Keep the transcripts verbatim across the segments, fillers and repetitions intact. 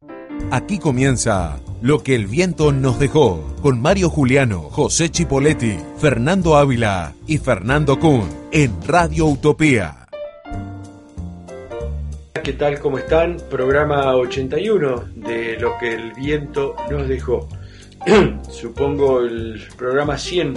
Aquí comienza Lo que el viento nos dejó, con Mario Juliano, José Chipoletti, Fernando Ávila y Fernando Kuhn, en Radio Utopía. ¿Qué tal? ¿Cómo están? Programa ochenta y uno de Lo que el viento nos dejó. Supongo el programa cien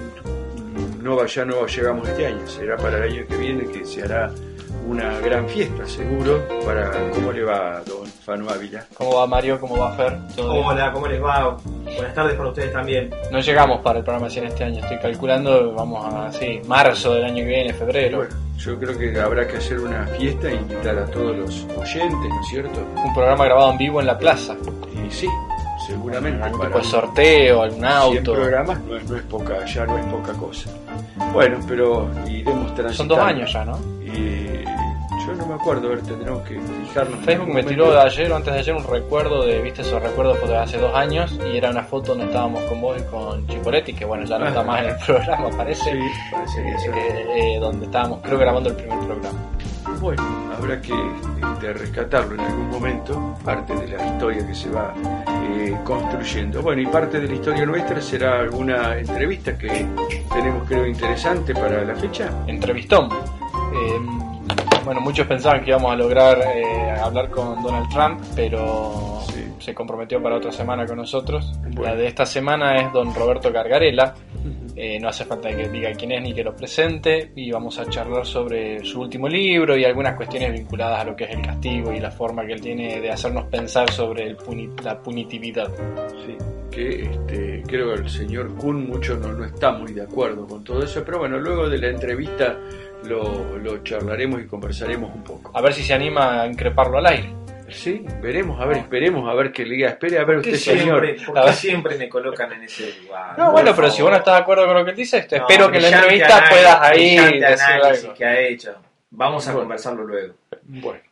no, ya no llegamos este año, será para el año que viene, que se hará una gran fiesta, seguro. Para ¿Cómo le va, don Fano Ávila? ¿Cómo va, Mario? ¿Cómo va, Fer? Hola, ¿cómo les va? Buenas tardes para ustedes también. No llegamos para el programa cien este año, estoy calculando, vamos a, sí, marzo del año que viene, febrero. Bueno, yo creo que habrá que hacer una fiesta e invitar a todos los oyentes, ¿no es cierto? Un programa grabado en vivo en la plaza. Y sí, seguramente. Algún para tipo de sorteo, algún auto. cien programas no es, no es poca, ya no es poca cosa. Bueno, pero iremos transitando. Son dos años ya, ¿no? Y yo no me acuerdo, a ver, tendremos que fijarnos. Facebook me tiró de ayer o antes de ayer un recuerdo de, viste esos recuerdos de hace dos años, y era una foto donde estábamos con vos y con Chipoletti, que bueno, ya no está más en el programa, parece. Sí, parecería ser. Eh, eh, donde estábamos, creo, grabando el primer programa. Bueno, habrá que este, rescatarlo en algún momento, parte de la historia que se va eh, construyendo. Bueno, y parte de la historia nuestra será alguna entrevista que tenemos, creo, interesante para la fecha. Entrevistón. Eh, bueno, muchos pensaban que íbamos a lograr eh, hablar con Donald Trump, pero sí, se comprometió para otra semana con nosotros. Bueno. La de esta semana es don Roberto Gargarella. Eh, no hace falta que diga quién es ni que lo presente, y vamos a charlar sobre su último libro y algunas cuestiones vinculadas a lo que es el castigo y la forma que él tiene de hacernos pensar sobre el puni- la punitividad. Sí, que este, creo que el señor Kuhn mucho no, no está muy de acuerdo con todo eso, pero bueno, luego de la entrevista lo, lo charlaremos y conversaremos un poco. A ver si se anima a increparlo al aire. Sí, veremos, a ver, esperemos a ver qué le diga. Espere a ver ¿Por qué usted, señor. siempre, ¿por qué siempre me colocan en ese lugar? No, Por bueno, pero favor. si vos no estás de acuerdo con lo que él dice, esto, No, espero que en la brillante entrevista análisis, puedas ahí brillante decir análisis algo. que ha hecho. Vamos a Bueno. conversarlo luego. Bueno,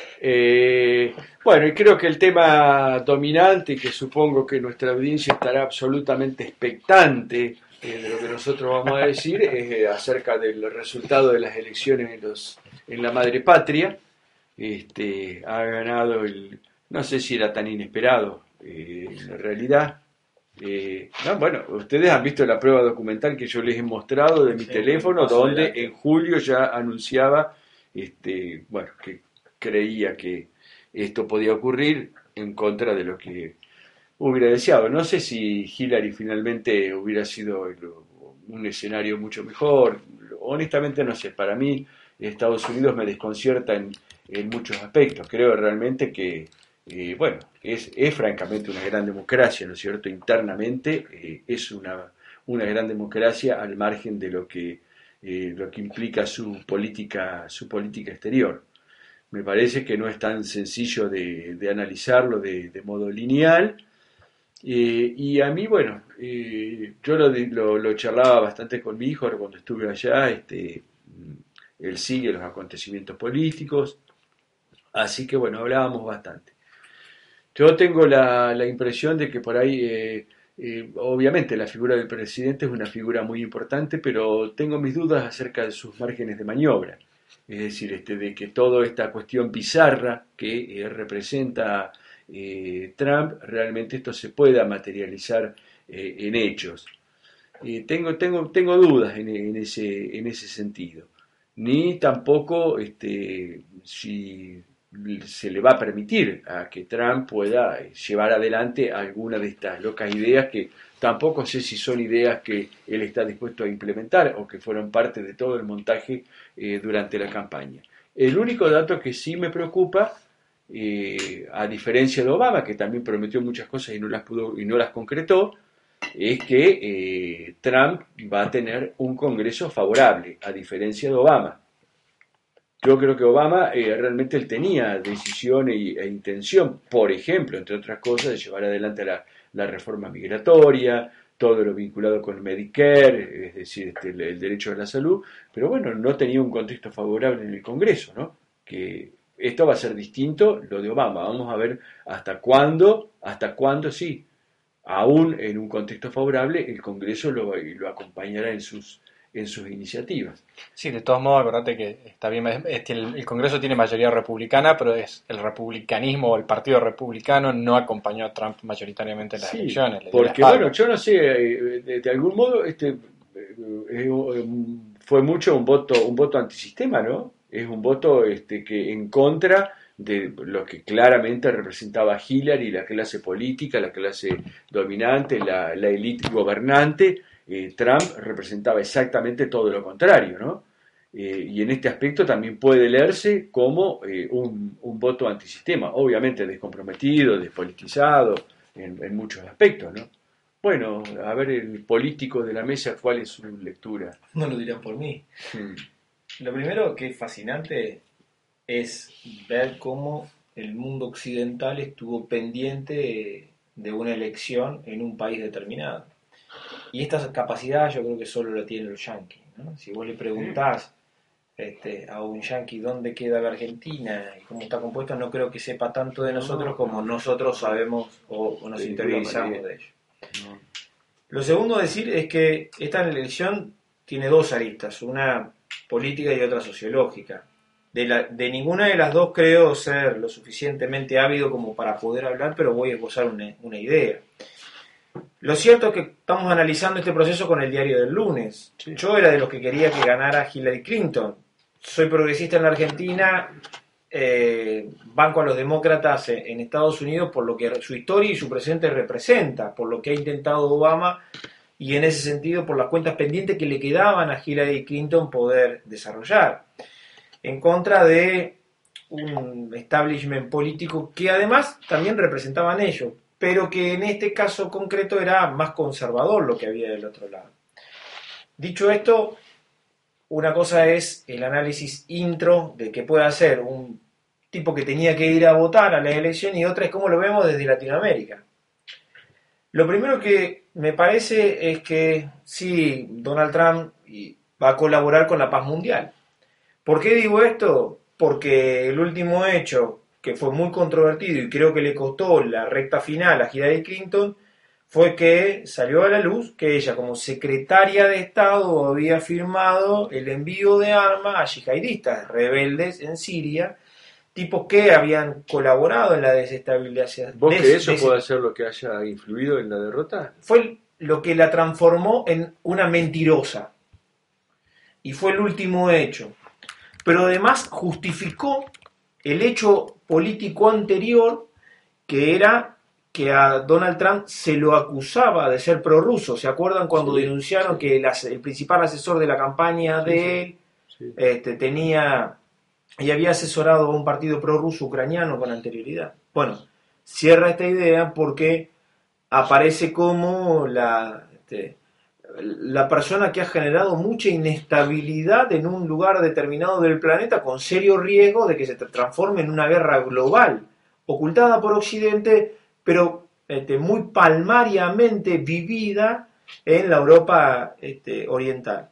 eh, bueno, y creo que el tema dominante, que supongo que nuestra audiencia estará absolutamente expectante eh, de lo que nosotros vamos a decir, es eh, acerca del resultado de las elecciones en, los, en la madre patria. Este, ha ganado el, no sé si era tan inesperado, eh, en realidad. Eh, no, bueno, ustedes han visto la prueba documental que yo les he mostrado de mi Sí, teléfono, paso donde adelante. en julio ya anunciaba, este, bueno, que creía que esto podía ocurrir en contra de lo que hubiera deseado. No sé si Hillary finalmente hubiera sido un escenario mucho mejor. Honestamente no sé. Para mí Estados Unidos me desconcierta en, en muchos aspectos. Creo realmente que, eh, bueno, es, es francamente una gran democracia, ¿no es cierto? Internamente eh, es una, una gran democracia al margen de lo que, eh, lo que implica su política, su política exterior. Me parece que no es tan sencillo de, de analizarlo de, de modo lineal. Eh, y a mí, bueno, eh, yo lo, lo, lo charlaba bastante con mi hijo cuando estuve allá. Este, él sigue los acontecimientos políticos, así que bueno, hablábamos bastante. Yo tengo la, la impresión de que por ahí, eh, eh, obviamente la figura del presidente es una figura muy importante, pero tengo mis dudas acerca de sus márgenes de maniobra. Es decir, este, de que toda esta cuestión bizarra que eh, representa eh, Trump, realmente esto se pueda materializar eh, en hechos. Eh, tengo, tengo, tengo dudas en, en, ese, en ese sentido. Ni tampoco este, si se le va a permitir a que Trump pueda llevar adelante alguna de estas locas ideas que tampoco sé si son ideas que él está dispuesto a implementar o que fueron parte de todo el montaje eh, durante la campaña. El único dato que sí me preocupa, eh, a diferencia de Obama, que también prometió muchas cosas y no las pudo y no las concretó, es que eh, Trump va a tener un Congreso favorable, a diferencia de Obama. Yo creo que Obama eh, realmente él tenía decisión e, e intención, por ejemplo, entre otras cosas, de llevar adelante la, la reforma migratoria, todo lo vinculado con Medicare, es decir, este, el, el derecho a la salud, pero bueno, no tenía un contexto favorable en el Congreso, ¿no? Que esto va a ser distinto lo de Obama. Vamos a ver hasta cuándo, hasta cuándo sí, aún en un contexto favorable, el Congreso lo, lo acompañará en sus en sus iniciativas. Sí, de todos modos, acordate que está bien, este, el, el Congreso tiene mayoría republicana, pero es el republicanismo o el Partido Republicano no acompañó a Trump mayoritariamente en las Sí, elecciones. Le dio porque la espalda. bueno, yo no sé, eh, de, de algún modo este eh, eh, fue mucho un voto, un voto antisistema, ¿no? Es un voto este, que en contra de lo que claramente representaba Hillary, la clase política, la clase dominante, la, la élite gobernante. Eh, Trump representaba exactamente todo lo contrario, ¿no? Eh, y en este aspecto también puede leerse como eh, un, un voto antisistema, obviamente descomprometido, despolitizado en, en muchos aspectos, ¿no? Bueno, a ver, el político de la mesa, ¿cuál es su lectura? No lo dirán por mí. Hmm. Lo primero que es fascinante es ver cómo el mundo occidental estuvo pendiente de una elección en un país determinado. Y esta capacidad yo creo que solo la tienen los yanquis, ¿no? Si vos le preguntás este, a un yanqui dónde queda la Argentina y cómo está compuesta, no creo que sepa tanto de nosotros como nosotros sabemos o, o nos De interiorizamos ninguna de ello. No. Lo segundo a decir es que esta elección tiene dos aristas, una política y otra sociológica. De, la, de ninguna de las dos creo ser lo suficientemente ávido como para poder hablar, pero voy a esbozar una, una idea. Lo cierto es que estamos analizando este proceso con el diario del lunes. Sí. Yo era de los que quería que ganara Hillary Clinton. Soy progresista en la Argentina, eh, banco a los demócratas en, en Estados Unidos por lo que su historia y su presente representa, por lo que ha intentado Obama y en ese sentido por las cuentas pendientes que le quedaban a Hillary Clinton poder desarrollar. En contra de un establishment político que además también representaban ellos, pero que en este caso concreto era más conservador lo que había del otro lado. Dicho esto, una cosa es el análisis intro de qué puede hacer un tipo que tenía que ir a votar a la elección y otra es cómo lo vemos desde Latinoamérica. Lo primero que me parece es que sí, Donald Trump va a colaborar con la paz mundial. ¿Por qué digo esto? Porque el último hecho, que fue muy controvertido y creo que le costó la recta final a Hillary Clinton, fue que salió a la luz que ella como secretaria de Estado había firmado el envío de armas a yihadistas rebeldes en Siria, tipos que habían colaborado en la desestabilización. ¿Vos des, crees eso des, puede ser lo que haya influido en la derrota? Fue lo que la transformó en una mentirosa. Y fue el último hecho. Pero además justificó el hecho político anterior, que era que a Donald Trump se lo acusaba de ser prorruso. ¿Se acuerdan cuando Sí, denunciaron sí. que el, el principal asesor de la campaña Sí, de sí, él sí. este, tenía y había asesorado a un partido prorruso ucraniano con anterioridad? Bueno, cierra esta idea porque aparece como la... Este, la persona que ha generado mucha inestabilidad en un lugar determinado del planeta con serio riesgo de que se transforme en una guerra global, ocultada por Occidente, pero este, muy palmariamente vivida en la Europa este, oriental.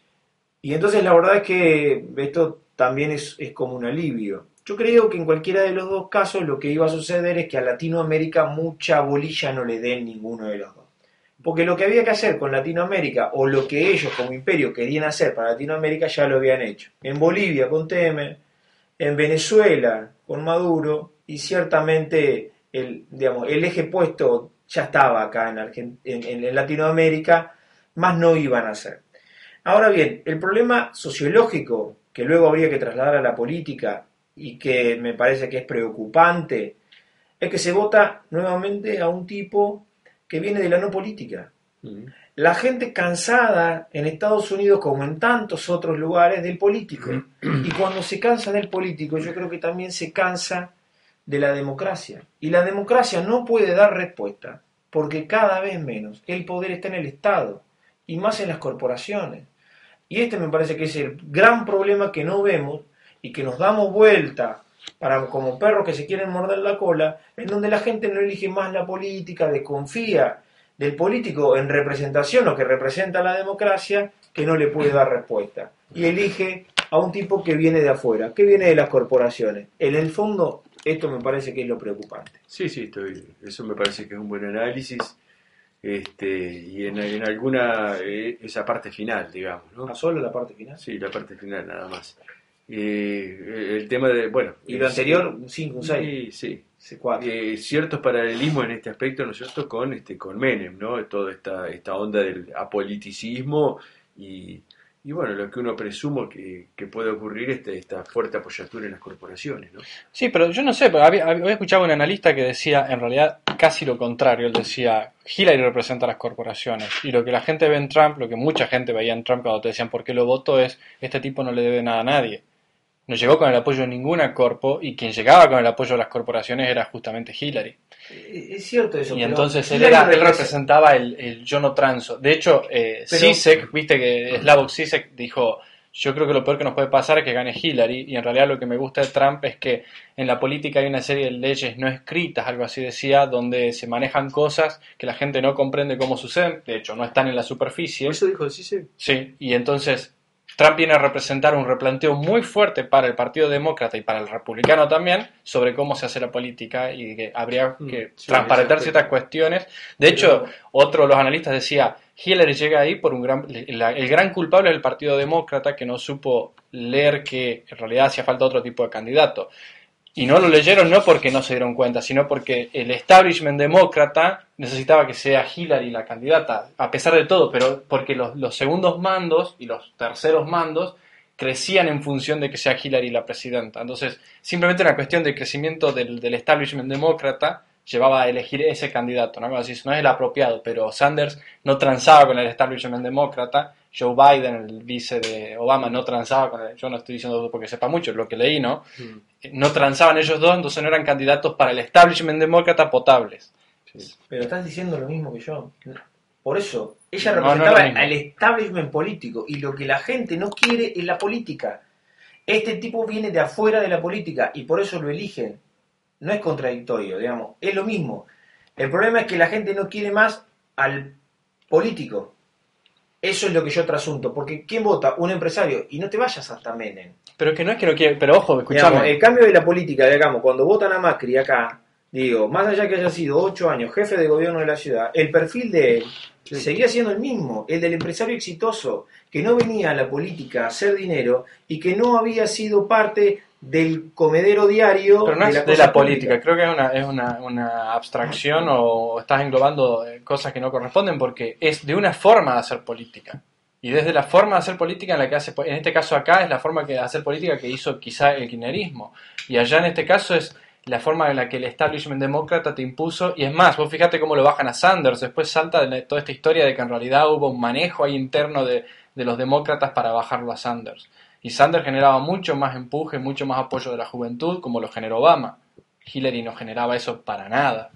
Y entonces la verdad es que esto también es, es como un alivio. Yo creo que en cualquiera de los dos casos lo que iba a suceder es que a Latinoamérica mucha bolilla no le den ninguno de los dos. Porque lo que había que hacer con Latinoamérica, o lo que ellos como imperio querían hacer para Latinoamérica, ya lo habían hecho. En Bolivia con Temer, en Venezuela con Maduro, y ciertamente el, digamos, el eje puesto ya estaba acá en, Argent- en, en, en Latinoamérica, más no iban a hacer. Ahora bien, el problema sociológico, que luego habría que trasladar a la política, y que me parece que es preocupante, es que se vota nuevamente a un tipo que viene de la no política. Mm. La gente cansada en Estados Unidos, como en tantos otros lugares, del político. Y cuando se cansa del político, yo creo que también se cansa de la democracia. Y la democracia no puede dar respuesta, porque cada vez menos el poder está en el Estado, y más en las corporaciones. Y este me parece que es el gran problema que no vemos, y que nos damos vuelta para como perros que se quieren morder la cola, en donde la gente no elige más la política, desconfía del político en representación o que representa la democracia, que no le puede dar respuesta. Y elige a un tipo que viene de afuera, que viene de las corporaciones. En el fondo, esto me parece que es lo preocupante. Sí, sí, estoy, eso me parece que es un buen análisis. este, y en, en alguna, eh, esa parte final, digamos, ¿no? ¿A solo la parte final? Sí, la parte final nada más. Eh, el tema de, bueno... Y lo eh, anterior, un cinco, un seis. Sí, sí. cuatro. Eh, ciertos paralelismos en este aspecto, ¿no es cierto?, con, este, con Menem, ¿no? Toda esta, esta onda del apoliticismo y, y bueno, lo que uno presumo que, que puede ocurrir, este, esta fuerte apoyatura en las corporaciones, ¿no? Sí, pero yo no sé, pero había, había escuchado a un analista que decía en realidad casi lo contrario. Él decía, Hillary representa a las corporaciones y lo que la gente ve en Trump, lo que mucha gente veía en Trump cuando te decían por qué lo votó es, este tipo no le debe nada a nadie. No llegó con el apoyo de ninguna corpo y quien llegaba con el apoyo de las corporaciones era justamente Hillary. Es cierto eso. Y pero entonces él, Hillary era, él representa- representaba el, el yo no transo. De hecho, eh, Pero- Zizek, viste que Slavoj Zizek dijo, yo creo que lo peor que nos puede pasar es que gane Hillary, y en realidad lo que me gusta de Trump es que en la política hay una serie de leyes no escritas, algo así decía, donde se manejan cosas que la gente no comprende cómo suceden, de hecho no están en la superficie. ¿Eso dijo Cise? Sí, y entonces Trump viene a representar un replanteo muy fuerte para el Partido Demócrata y para el Republicano también sobre cómo se hace la política y que habría que Sí, transparentar ese ciertas aspecto. cuestiones. De hecho, otro de los analistas decía, Hillary llega ahí por un gran... la- el gran culpable es el Partido Demócrata que no supo leer que en realidad hacía falta otro tipo de candidato. Y no lo leyeron no porque no se dieron cuenta, sino porque el establishment demócrata necesitaba que sea Hillary la candidata, a pesar de todo, pero porque los, los segundos mandos y los terceros mandos crecían en función de que sea Hillary la presidenta. Entonces, simplemente una cuestión de crecimiento del, del establishment demócrata llevaba a elegir ese candidato, ¿no? Como decís, no es el apropiado, pero Sanders no transaba con el establishment demócrata, Joe Biden, el vice de Obama, no transaba con el, yo no estoy diciendo porque sepa mucho, es lo que leí, ¿no? No transaban ellos dos, entonces no eran candidatos para el establishment demócrata potables. Pero estás diciendo lo mismo que yo. Por eso, ella No, no es representaba lo mismo. al establishment político y lo que la gente no quiere es la política. Este tipo viene de afuera de la política y por eso lo eligen. No es contradictorio, digamos, es lo mismo. El problema es que la gente no quiere más al político. Eso es lo que yo trasunto, porque ¿quién vota? Un empresario. Y no te vayas hasta Menem. Pero que no es que no quiere, pero ojo, Digamos, escuchame. el cambio de la política, digamos, cuando votan a Macri acá, digo, más allá que haya sido ocho años jefe de gobierno de la ciudad, el perfil de él Sí. seguía siendo el mismo, el del empresario exitoso, que no venía a la política a hacer dinero y que no había sido parte del comedero diario Pero no de es la, de cosa la política, pública. creo que es una, es una, una abstracción o estás englobando eh, cosas que no corresponden porque es de una forma de hacer política. Y desde la forma de hacer política en la que hace, en este caso acá es la forma que de hacer política que hizo quizá el kirchnerismo. Y allá en este caso es la forma en la que el establishment demócrata te impuso. Y es más, vos fíjate cómo lo bajan a Sanders. Después salta de toda esta historia de que en realidad hubo un manejo ahí interno de, de los demócratas para bajarlo a Sanders. Y Sanders generaba mucho más empuje, mucho más apoyo de la juventud, como lo generó Obama. Hillary no generaba eso para nada.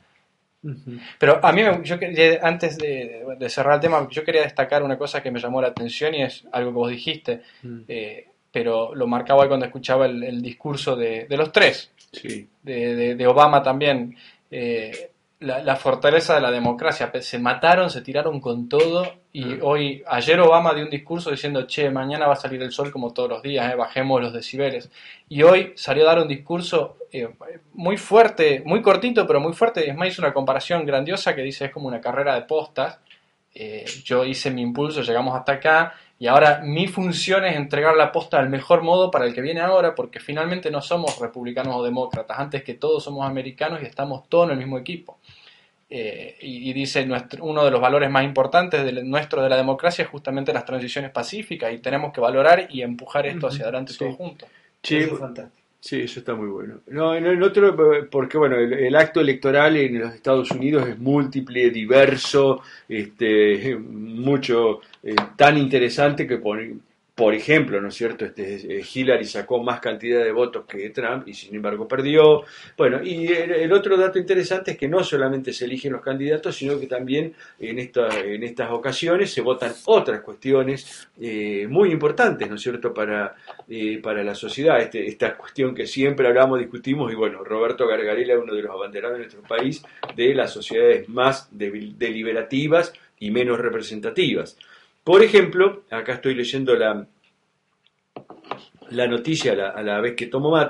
Pero a mí, me, yo quería, antes de, de cerrar el tema, yo quería destacar una cosa que me llamó la atención y es algo que vos dijiste, eh, pero lo marcaba cuando escuchaba el, el discurso de, de los tres, Sí. de, de, de Obama también, eh, la, la fortaleza de la democracia. Se mataron, se tiraron con todo y Mm. hoy, ayer Obama dio un discurso diciendo, che, mañana va a salir el sol como todos los días, eh, bajemos los decibeles. Y hoy salió a dar un discurso eh, muy fuerte, muy cortito, pero muy fuerte. Es más, hizo una comparación grandiosa que dice, es como una carrera de postas. Eh, yo hice mi impulso, llegamos hasta acá y ahora mi función es entregar la posta del mejor modo para el que viene ahora, porque finalmente no somos republicanos o demócratas, antes que todos somos americanos y estamos todos en el mismo equipo. Eh, y, y dice, nuestro, uno de los valores más importantes de nuestro de la democracia es justamente las transiciones pacíficas y tenemos que valorar y empujar esto hacia adelante Sí. todos juntos. Sí, Eso es fantástico. sí, eso está muy bueno. No, en el otro, porque bueno, el, el acto electoral en los Estados Unidos es múltiple, diverso, este, mucho, eh, tan interesante que por, por ejemplo, ¿no es cierto? Este, eh, Hillary sacó más cantidad de votos que Trump y sin embargo perdió. Bueno, y el, el otro dato interesante es que no solamente se eligen los candidatos, sino que también en, esta, en estas ocasiones se votan otras cuestiones eh, muy importantes, ¿no es cierto?, para, eh, para la sociedad. Este, esta cuestión que siempre hablamos, discutimos, y bueno, Roberto Gargarella es uno de los abanderados de nuestro país de las sociedades más de- deliberativas y menos representativas. Por ejemplo, acá estoy leyendo la, la noticia a la, a la vez que tomo mate,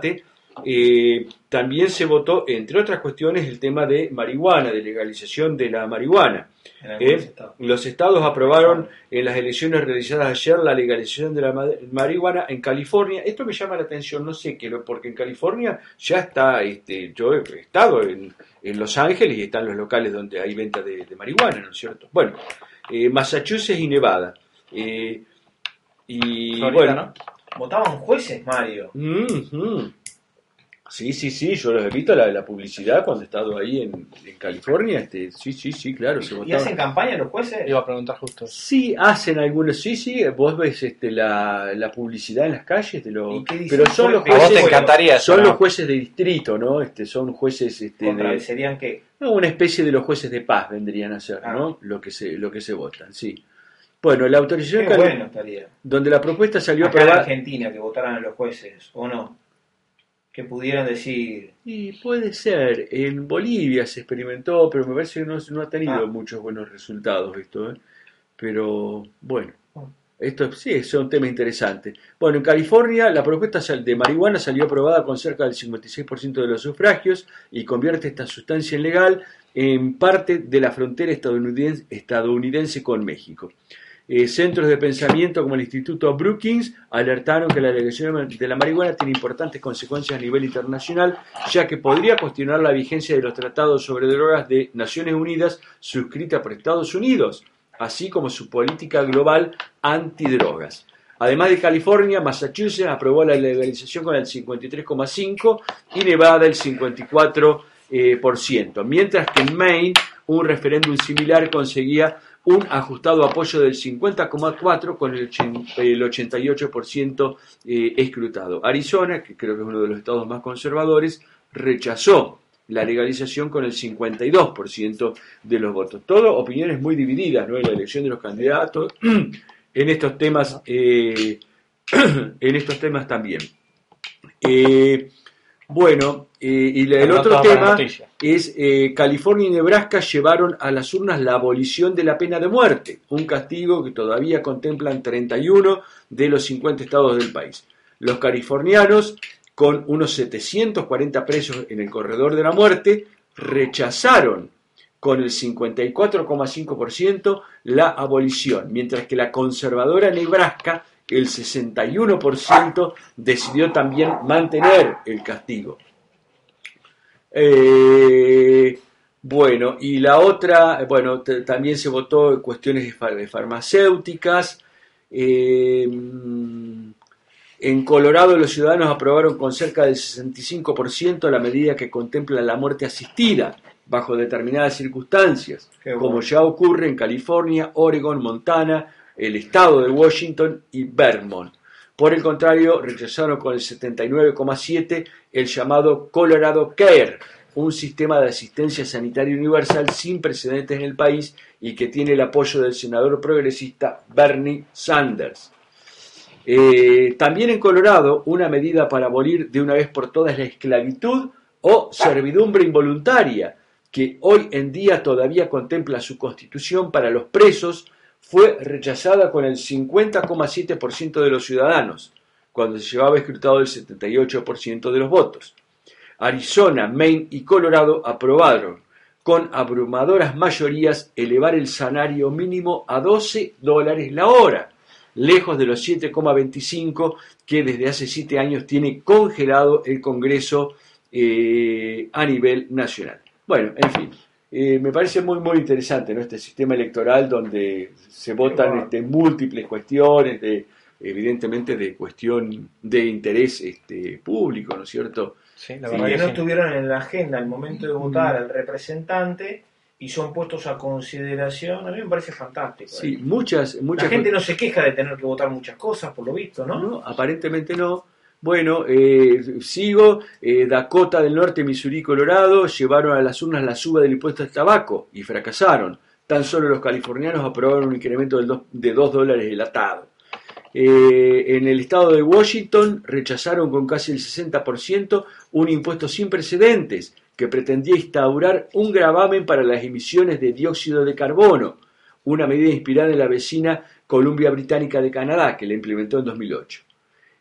Eh, también se votó, entre otras cuestiones, el tema de marihuana, de legalización de la marihuana. En algunos Eh, estados. los estados aprobaron en las elecciones realizadas ayer la legalización de la ma- marihuana en California. Esto me llama la atención, no sé qué, lo- porque en California ya está, este, yo he estado en, en Los Ángeles y están los locales donde hay venta de, de marihuana, ¿no es cierto? Bueno, eh, Massachusetts y Nevada. Eh, y Florida, bueno, ¿no? Votaban jueces, Mario. ujú. Sí, sí, sí, yo los he visto la, la publicidad cuando he estado ahí en, en California. Este, sí, sí, sí, claro, se ¿Y votaba. hacen campaña los jueces? Iba a preguntar justo. Sí, hacen algunos, sí, sí, vos ves este, la, la publicidad en las calles, de los, ¿Y qué dicen? pero son los A A vos te jueces, encantaría eso, son ¿no? los jueces de distrito, ¿no? Este, son jueces, este, Contra, de, serían que no, una especie de los jueces de paz vendrían a ser, Ah. ¿no? Lo que se, lo que se votan, sí. Bueno, la autorización, qué cal- bueno estaría. donde la propuesta salió Acá en aprobada. Argentina que votaran a los jueces, ¿o no? Que pudieran decir, Y puede ser, en Bolivia se experimentó, pero me parece que no, no ha tenido Ah. muchos buenos resultados esto, ¿eh? Pero bueno, esto sí es un tema interesante. Bueno, en California la propuesta sal- de marihuana salió aprobada con cerca del cincuenta y seis por ciento de los sufragios y convierte esta sustancia en legal en parte de la frontera estadounidense, estadounidense con México. Eh, centros de pensamiento como el Instituto Brookings alertaron que la legalización de la marihuana tiene importantes consecuencias a nivel internacional, ya que podría cuestionar la vigencia de los tratados sobre drogas de Naciones Unidas suscrita por Estados Unidos, así como su política global antidrogas. Además de California, Massachusetts aprobó la legalización con el cincuenta y tres coma cinco por ciento y Nevada el cincuenta y cuatro por ciento, mientras que en Maine un referéndum similar conseguía un ajustado apoyo del cincuenta coma cuatro por ciento con el ochenta y ocho por ciento eh, escrutado. Arizona, que creo que es uno de los estados más conservadores, rechazó la legalización con el cincuenta y dos por ciento de los votos. Todo opiniones muy divididas, ¿no? En la elección de los candidatos, en estos temas, eh, en estos temas también. Eh, bueno, eh, y la- el Anoto otro para la tema noticia. es eh, California y Nebraska llevaron a las urnas la abolición de la pena de muerte, un castigo que todavía contemplan treinta y uno de los cincuenta estados del país. Los californianos, con unos setecientos cuarenta presos en el corredor de la muerte, rechazaron con el cincuenta y cuatro coma cinco por ciento la abolición, mientras que la conservadora Nebraska, el sesenta y uno por ciento, decidió también mantener el castigo. Eh, bueno, y la otra, bueno, t- también se votó en cuestiones de far- de farmacéuticas. Eh, en Colorado los ciudadanos aprobaron con cerca del sesenta y cinco por ciento la medida que contempla la muerte asistida bajo determinadas circunstancias, Qué bueno. como ya ocurre en California, Oregon, Montana, el estado de Washington y Vermont. Por el contrario, rechazaron con el setenta y nueve coma siete por ciento el llamado Colorado Care, un sistema de asistencia sanitaria universal sin precedentes en el país y que tiene el apoyo del senador progresista Bernie Sanders. Eh, también en Colorado, una medida para abolir de una vez por todas la esclavitud o servidumbre involuntaria, que hoy en día todavía contempla su constitución para los presos, fue rechazada con el cincuenta coma siete por ciento de los ciudadanos, cuando se llevaba escrutado el setenta y ocho por ciento de los votos. Arizona, Maine y Colorado aprobaron con abrumadoras mayorías elevar el salario mínimo a doce dólares la hora, lejos de los siete coma veinticinco que desde hace siete años tiene congelado el Congreso eh, a nivel nacional. Bueno, en fin, eh, me parece muy muy interesante, ¿no? Este sistema electoral donde se votan bueno. este, múltiples cuestiones, de, evidentemente de cuestión de interés este, público, ¿no es cierto? Sí, la Sí, verdad que que no sí. estuvieron en la agenda al momento de votar al representante y son puestos a consideración, a mí me parece fantástico. Sí, ¿eh? muchas, muchas La gente no se queja de tener que votar muchas cosas, por lo visto, ¿no? No, aparentemente no. Bueno, eh, sigo. eh, Dakota del Norte, Missouri y Colorado llevaron a las urnas la suba del impuesto al tabaco y fracasaron. Tan solo los californianos aprobaron un incremento del dos- de dos dólares el atado. Eh, en el estado de Washington rechazaron con casi el sesenta por ciento un impuesto sin precedentes que pretendía instaurar un gravamen para las emisiones de dióxido de carbono, una medida inspirada en la vecina Columbia Británica de Canadá, que la implementó en dos mil ocho.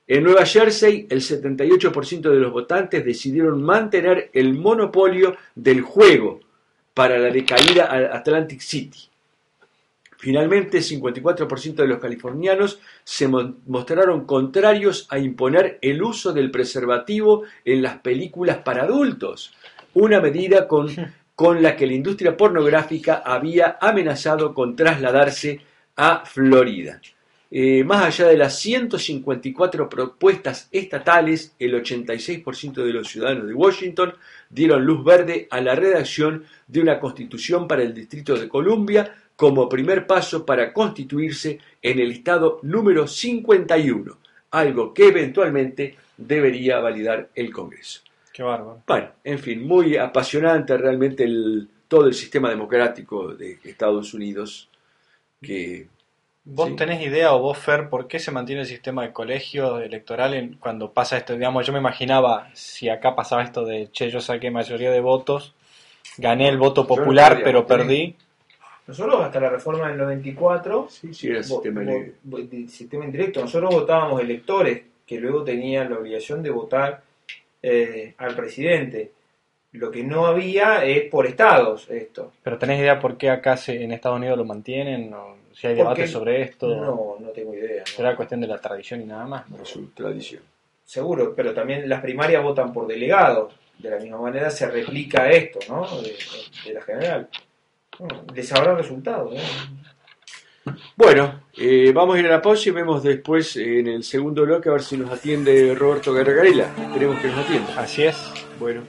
En Nueva Jersey, el setenta y ocho por ciento de los votantes decidieron mantener el monopolio del juego para la decaída a Atlantic City. Finalmente, cincuenta y cuatro por ciento de los californianos se mo- mostraron contrarios a imponer el uso del preservativo en las películas para adultos, una medida con, con la que la industria pornográfica había amenazado con trasladarse a Florida. Eh, más allá de las ciento cincuenta y cuatro propuestas estatales, el ochenta y seis por ciento de los ciudadanos de Washington dieron luz verde a la redacción de una constitución para el Distrito de Columbia como primer paso para constituirse en el estado número cincuenta y uno, algo que eventualmente debería validar el Congreso. Qué bárbaro. Bueno, en fin, muy apasionante realmente el, todo el sistema democrático de Estados Unidos. Que, ¿Vos sí. tenés idea, o vos, Fer, por qué se mantiene el sistema de colegio electoral en, cuando pasa esto? Digamos, yo me imaginaba, si acá pasaba esto de, che, yo saqué mayoría de votos, gané el voto Yo no popular, podía, pero no tenía. perdí. Nosotros hasta la reforma del noventa y cuatro, Sí, sí, era el vo- sistema vo- libre. vo- de- sistema indirecto, nosotros votábamos electores que luego tenían la obligación de votar eh, al presidente. Lo que no había es por estados esto. Pero ¿tenés idea por qué acá se, en Estados Unidos lo mantienen? ¿O si hay Porque debate sobre esto? No, no tengo idea. ¿no? ¿Será cuestión de la tradición y nada más? Es su tradición. Seguro, pero también las primarias votan por delegados. De la misma manera se replica esto, ¿no? De, de la general. Bueno, les habrá resultado, ¿eh? Bueno, eh, vamos a ir a la pausa y vemos después eh, en el segundo bloque a ver si nos atiende Roberto Gargarela. Esperemos que nos atienda. Así es. Bueno.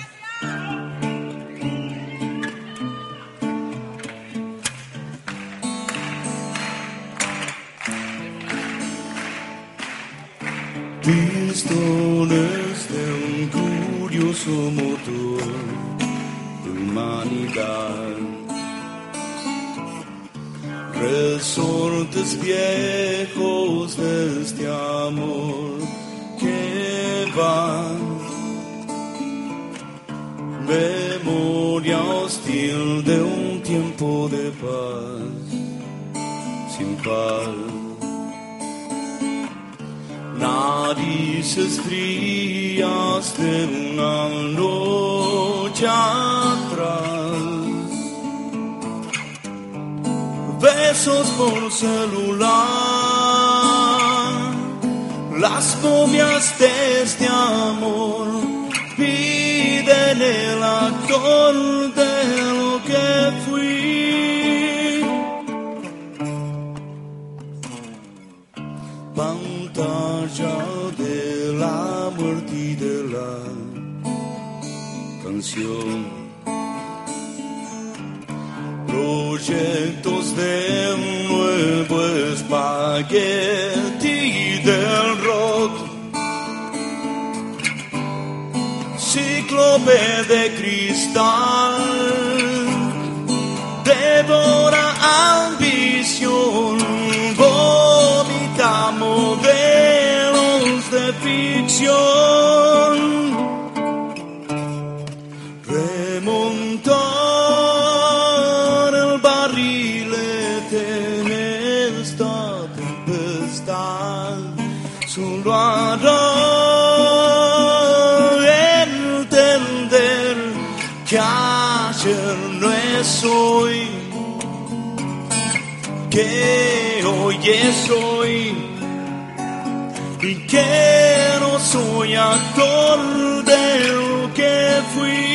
Pistones de un curioso motor de humanidad, resortes viejos de este amor que van, memoria hostil de un tiempo de paz sin paz. Narices frías de una noche atrás, besos por celular, las momias de este amor piden el actor de lo que fui. Pantalla de la muerte y de la canción, proyectos de un nuevo espagueti del rock, cíclope de cristal, devora ambición, vomita modelos de ficción, remontar el barrilete en esta tempestad, solo hará entender que ayer no es hoy, que hoy es hoy, y que no soy actor de lo que fui.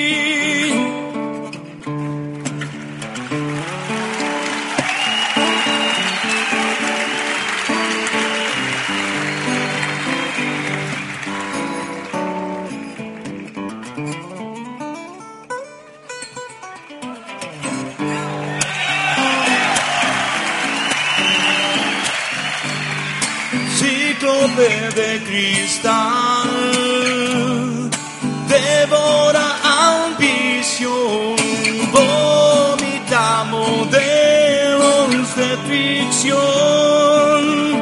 Cíclope de cristal, devora ambición, vomita modelos de ficción,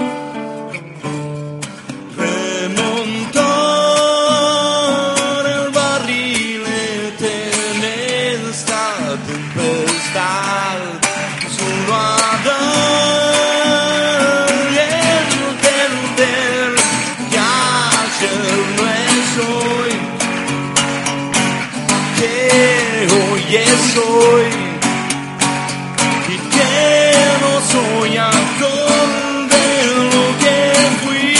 remontar el barrilete en esta tempestad, solo a dar que hoy es hoy y que no soy acorde de lo que fui.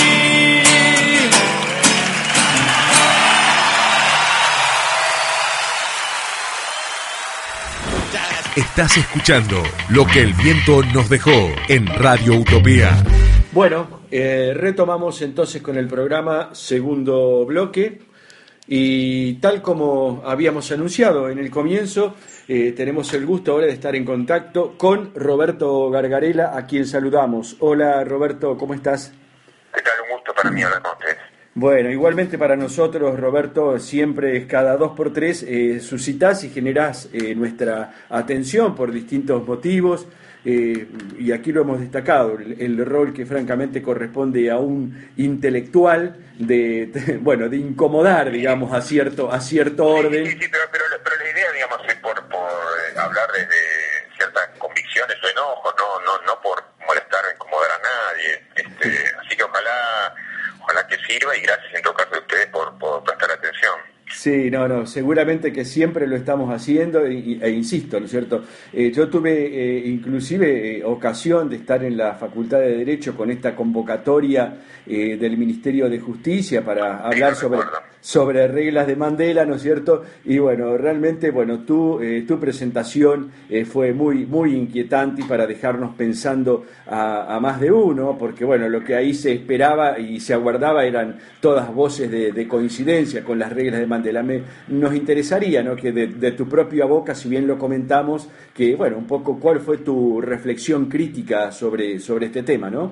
Estás escuchando Lo que el viento nos dejó en Radio Utopía. Bueno, eh, retomamos entonces con el programa segundo bloque y tal como habíamos anunciado en el comienzo, eh, tenemos el gusto ahora de estar en contacto con Roberto Gargarella, a quien saludamos. Hola Roberto, ¿cómo estás? ¿Qué tal? Un gusto para mí hablar con ustedes. Bueno, igualmente para nosotros, Roberto, siempre es cada dos por tres eh, suscitás y generás eh, nuestra atención por distintos motivos. Eh, y aquí lo hemos destacado, el, el rol que francamente corresponde a un intelectual de, de bueno, de incomodar, digamos, a cierto a cierto orden. Sí, sí, sí, pero, pero, pero la idea, digamos, es por, por hablar desde ciertas convicciones o enojos, no, no, no por molestar o incomodar a nadie. Este, así que ojalá, ojalá que sirva y gracias en todo caso a ustedes por, por prestar atención. Sí, no, no, seguramente que siempre lo estamos haciendo e, e insisto, ¿no es cierto? Eh, yo tuve eh, inclusive eh, ocasión de estar en la Facultad de Derecho con esta convocatoria eh, del Ministerio de Justicia para hablar sí, sobre, sobre reglas de Mandela, ¿no es cierto? Y bueno, realmente, bueno, tu, eh, tu presentación eh, fue muy, muy inquietante y para dejarnos pensando a, a más de uno, porque bueno, lo que ahí se esperaba y se aguardaba eran todas voces de, de coincidencia con las reglas de Mandela. Me, nos interesaría, ¿no?, que de, de tu propia boca, si bien lo comentamos, que bueno, un poco cuál fue tu reflexión crítica sobre, sobre este tema, ¿no?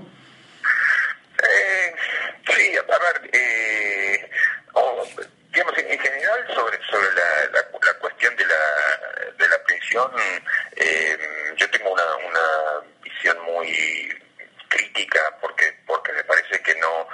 Eh, sí, a ver, eh, oh, digamos, en general sobre sobre la, la, la cuestión de la, de la prisión, eh, yo tengo una, una visión muy crítica porque porque me parece que no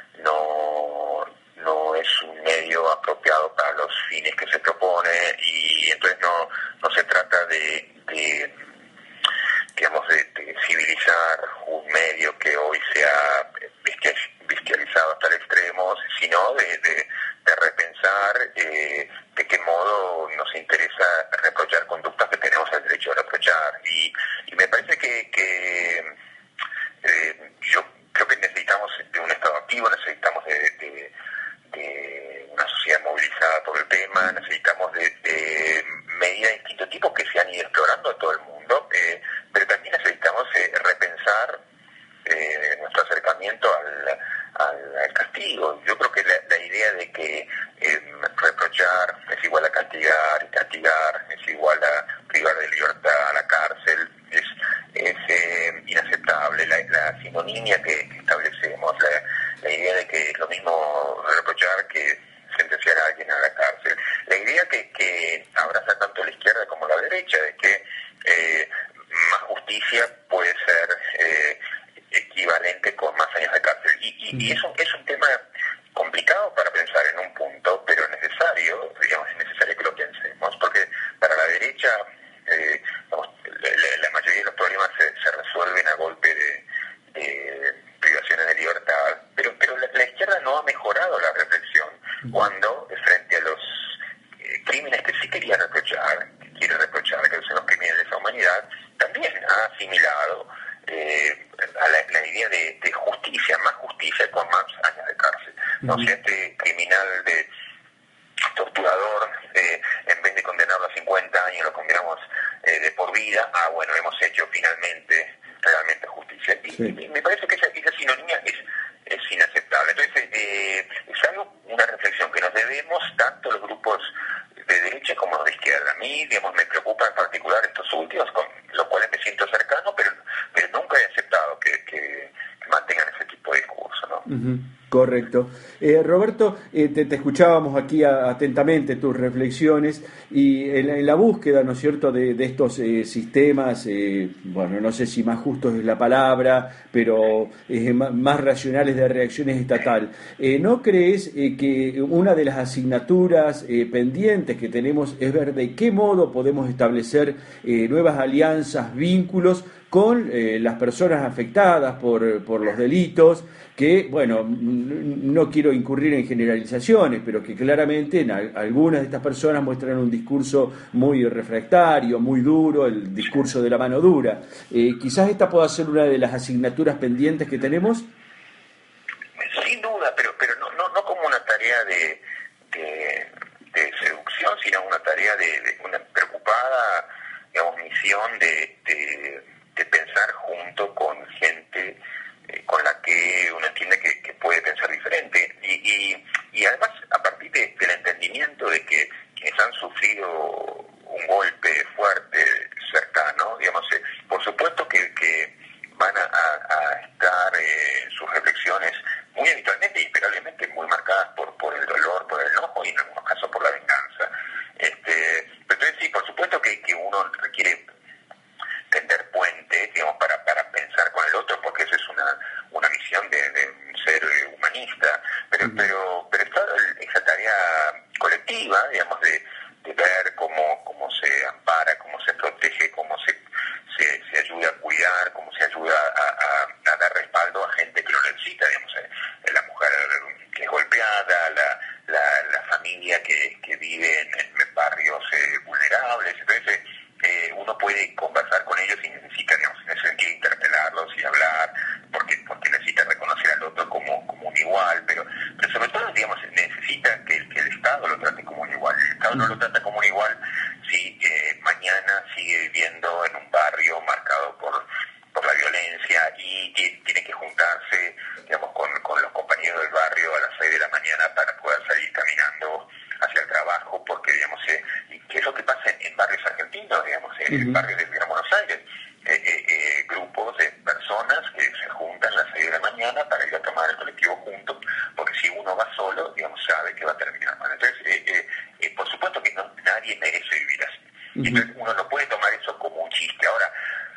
no no es un medio apropiado para los fines que se propone y entonces no no se trata de, de digamos de, de civilizar un medio que hoy se ha bestializado hasta el extremo, sino de, de, de repensar eh, de qué modo nos interesa reprochar conductas que tenemos el derecho de reprochar y, y me parece que, que eh, yo creo que necesitamos de un Estado activo, necesitamos de, de de una sociedad movilizada por el tema, necesitamos de, de medidas de distintos tipos que se han ido explorando en todo el mundo, eh, pero también necesitamos eh, repensar eh, nuestro acercamiento al, al, al castigo. Yo creo que la, la idea de que eh, reprochar es igual a castigar, y castigar es igual a privar de libertad, a la cárcel, es, es eh, inaceptable. La, la sinonimia que, que establecemos, la, la idea de que es lo mismo reprochar que sentenciar a alguien a la cárcel. La idea que, que abraza tanto la izquierda como la derecha, de que eh, más justicia puede ser eh, equivalente con más años de cárcel. Y, y, y eso es un tema complicado para pensar en un punto, pero necesario, digamos, es necesario que lo pensemos, porque para la derecha eh, vamos, la, la mayoría de los problemas se, se resuelven a golpe de, de privaciones de libertad, pero pero la, la izquierda no ha mejorado la reflexión cuando frente a los eh, crímenes que sí quería reprochar, que quiere reprochar, que son los crímenes de esa humanidad, también ha asimilado eh, a la, la idea de, de justicia, más justicia con más años de cárcel. No, si este criminal de torturador, eh, en vez de condenarlo a cincuenta años, lo condenamos eh, de por vida, ah, bueno, hemos hecho finalmente realmente justicia. Y, sí. y me parece que esa, esa sinonimia es, es inaceptable. Entonces, eh, es algo, una reflexión que nos debemos tanto los grupos de derecha como los de izquierda. A mí, digamos, me preocupa en particular estos últimos, con los cuales me siento cercano, pero, pero nunca he aceptado que, que, que mantengan ese tipo de discurso, ¿no? Uh-huh. Correcto. Eh, Roberto, eh, te, te escuchábamos aquí a, atentamente tus reflexiones y en la, en la búsqueda, ¿no es cierto?, de, de estos eh, sistemas, eh, bueno, no sé si más justos es la palabra, pero eh, más, más racionales de reacciones estatal. Eh, ¿No crees eh, que una de las asignaturas eh, pendientes que tenemos es ver de qué modo podemos establecer eh, nuevas alianzas, vínculos con eh, las personas afectadas por, por los delitos, que, bueno, no quiero incurrir en generalizaciones, pero que claramente en al, algunas de estas personas muestran un discurso muy refractario, muy duro, el discurso de la mano dura. Eh, quizás esta pueda ser una de las asignaturas pendientes que tenemos. Sin duda, pero pero no no, no como una tarea de, de, de seducción, sino una tarea de, de una preocupada, digamos, misión de, de, de pensar junto con gente eh, con la que uno entiende que, que puede pensar diferente. Y, y, y además, a partir de, del entendimiento de que quienes han sufrido un golpe fuerte, cercano, digamos, eh, por supuesto que, que van a, a, a estar eh, sus reflexiones muy habitualmente y esperablemente muy marcadas por, por el dolor, por el enojo y en algunos casos por la venganza. Este, pero entonces sí, por supuesto que, que uno requiere tender puentes, digamos, para, para pensar con el otro, porque esa es una, una misión de, de un ser humanista, pero, uh-huh. pero, pero está esa tarea colectiva, digamos, de, de ver cómo, cómo se ampara, cómo se protege, cómo se, se, se ayuda a cuidar, cómo se ayuda a, a, a dar respaldo a gente que lo necesita, digamos, eh, la mujer que es golpeada, la, la, la familia que, que vive en, en barrios eh, vulnerables. Entonces eh, uno puede conversar con ellos y necesita, digamos, en ese sentido interpelarlos y hablar, porque porque necesita reconocer al otro como, como un igual, pero, pero sobre todo, digamos, necesita que, que el Estado lo trate como un igual. El Estado no lo trata como un igual si eh, mañana sigue viviendo en un barrio marcado por, por la violencia y, y tiene que juntarse, digamos, con, con los compañeros del barrio a las seis de la mañana para poder salir caminando hacia el trabajo, porque, digamos, eh, ¿qué es lo que pasa en, en barrios argentinos, digamos, en uh-huh. barrios de Gran Buenos Aires? Eh, eh, eh, grupos de personas que se juntan a las seis de la mañana para ir a tomar el colectivo juntos, porque si uno va solo, digamos, sabe que va a terminar mal. Entonces, eh, eh, eh, por supuesto que no, nadie merece vivir así. Uh-huh. Entonces, uno no puede tomar eso como un chiste. Ahora,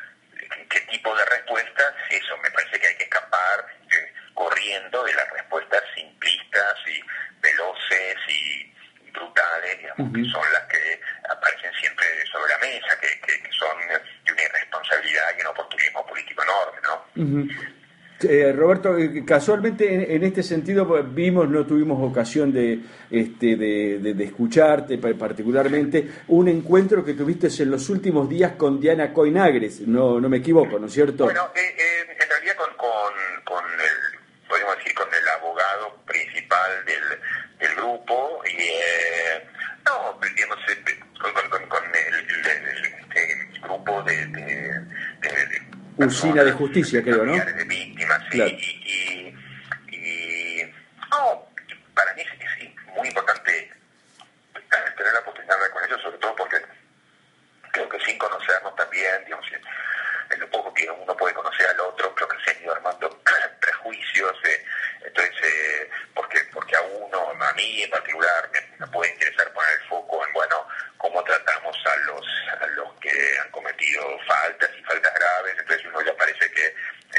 ¿qué tipo de respuestas? Eso me parece que hay que escapar eh, corriendo de las respuestas simplistas y veloces y brutales, digamos, uh-huh. que son las que aparecen siempre sobre la mesa, que, que, que son de una irresponsabilidad y un oportunismo político enorme, ¿no? Uh-huh. Eh, Roberto, casualmente en, en este sentido vimos, no tuvimos ocasión de, este, de, de, de escucharte particularmente, un encuentro que tuviste en los últimos días con Diana Coinagres, no, no me equivoco, ¿no es cierto? Bueno, eh, eh, en realidad con, con, con el, podemos decir, con el abogado principal del, del grupo, y eh, no, digamos, eh, con, con, con el, el, el, el grupo de... de, de, de Usina de Justicia, creo, ¿no? De víctimas, sí, claro. y, y, y no, para mí es, es muy importante tener la oportunidad de hablar con ellos, sobre todo porque creo que sin conocernos también, digamos, en lo poco que uno puede conocer al otro, creo que se han ido armando prejuicios, eh, entonces, eh, porque, porque a uno, a mí en particular, me, me puede interesar poner el foco en, bueno, cómo tratamos a los, a los que han cometido faltas y faltas graves. Entonces uno ya parece que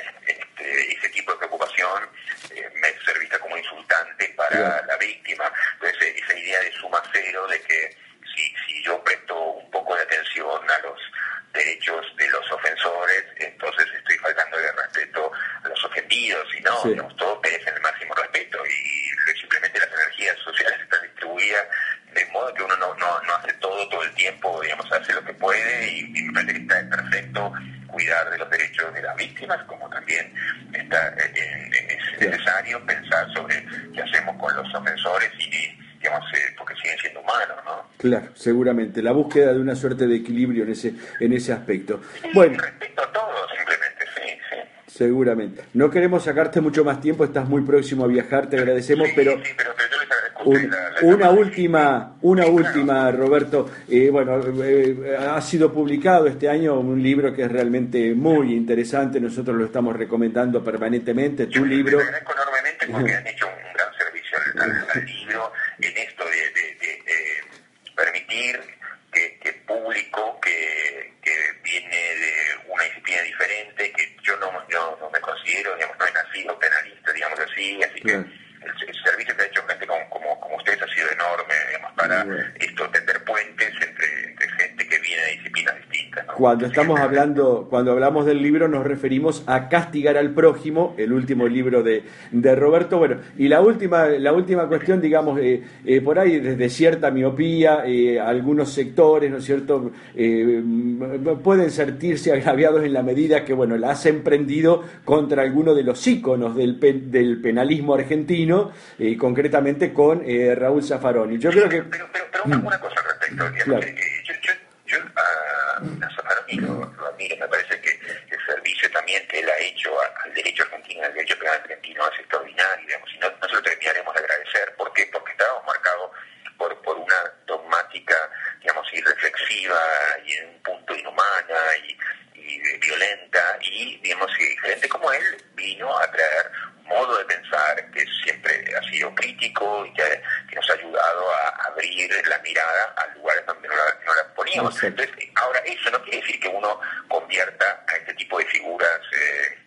este, ese tipo de preocupación eh, me será vista como insultante para sí. la víctima. Entonces esa idea de suma cero, de que si, si yo presto un poco de atención a los derechos de los ofensores, entonces estoy faltando de respeto a los ofendidos, y no, sí. digamos, todos merecen el máximo respeto, y simplemente las energías sociales están distribuidas de modo que uno no, no, no hace todo todo el tiempo, digamos, hace lo que puede, y, y me parece que está perfecto cuidar de los derechos de las víctimas, como también está eh, es necesario pensar sobre qué hacemos con los ofensores y, digamos, eh, porque siguen siendo humanos, ¿no? Claro, seguramente, la búsqueda de una suerte de equilibrio en ese en ese aspecto. Sí, bueno, respecto a todo, simplemente, sí, sí. Seguramente. No queremos sacarte mucho más tiempo, estás muy próximo a viajar, te agradecemos, sí, pero... Sí, pero, pero yo les agradezco Un, la, la una la última, una sí, última, claro. Roberto. Eh, bueno, eh, ha sido publicado este año un libro que es realmente muy interesante. Nosotros lo estamos recomendando permanentemente. Tu yo libro. Les agradezco enormemente porque han hecho un gran servicio al, al, al libro en esto de, de, de, de permitir que, que público que, que viene de una disciplina diferente, que yo no, no, no me considero, digamos, no he nacido penalista, digamos así, así que. Claro. El, el servicio que ha hecho gente como, como, como ustedes ha sido enorme, digamos, para bueno. esto, tender puentes entre, entre gente que viene de disciplinas distintas, ¿no? cuando estamos hablando, cuando hablamos del libro nos referimos a Castigar al prójimo, el último libro de, de Roberto. Bueno, y la última, la última cuestión, digamos, eh, eh, por ahí desde cierta miopía, eh, algunos sectores, ¿no es cierto?, eh, pueden sentirse agraviados en la medida que, bueno, la has emprendido contra alguno de los íconos del, pe, del penalismo argentino, eh, concretamente con eh, Raúl Zaffaroni. Yo creo que... Pero, pero, pero una, una cosa al respecto, digamos, claro. eh, yo, yo, yo a, a Zaffaroni lo, lo admiro, me parece que el servicio también que él ha hecho a, al derecho argentino, al derecho penal argentino es extraordinario, digamos, y no, no se lo terminaremos de agradecer. ¿Por qué? Porque estábamos marcados por, por una dogmática, digamos, irreflexiva y en un punto inhumana y, y violenta, y, digamos, y gente como él vino a traer un modo de pensar que siempre ha sido crítico y que, que nos ha ayudado a abrir la mirada a lugares donde no la, no la poníamos. Entonces, ahora, eso no quiere decir que uno convierta a este tipo de figuras, eh,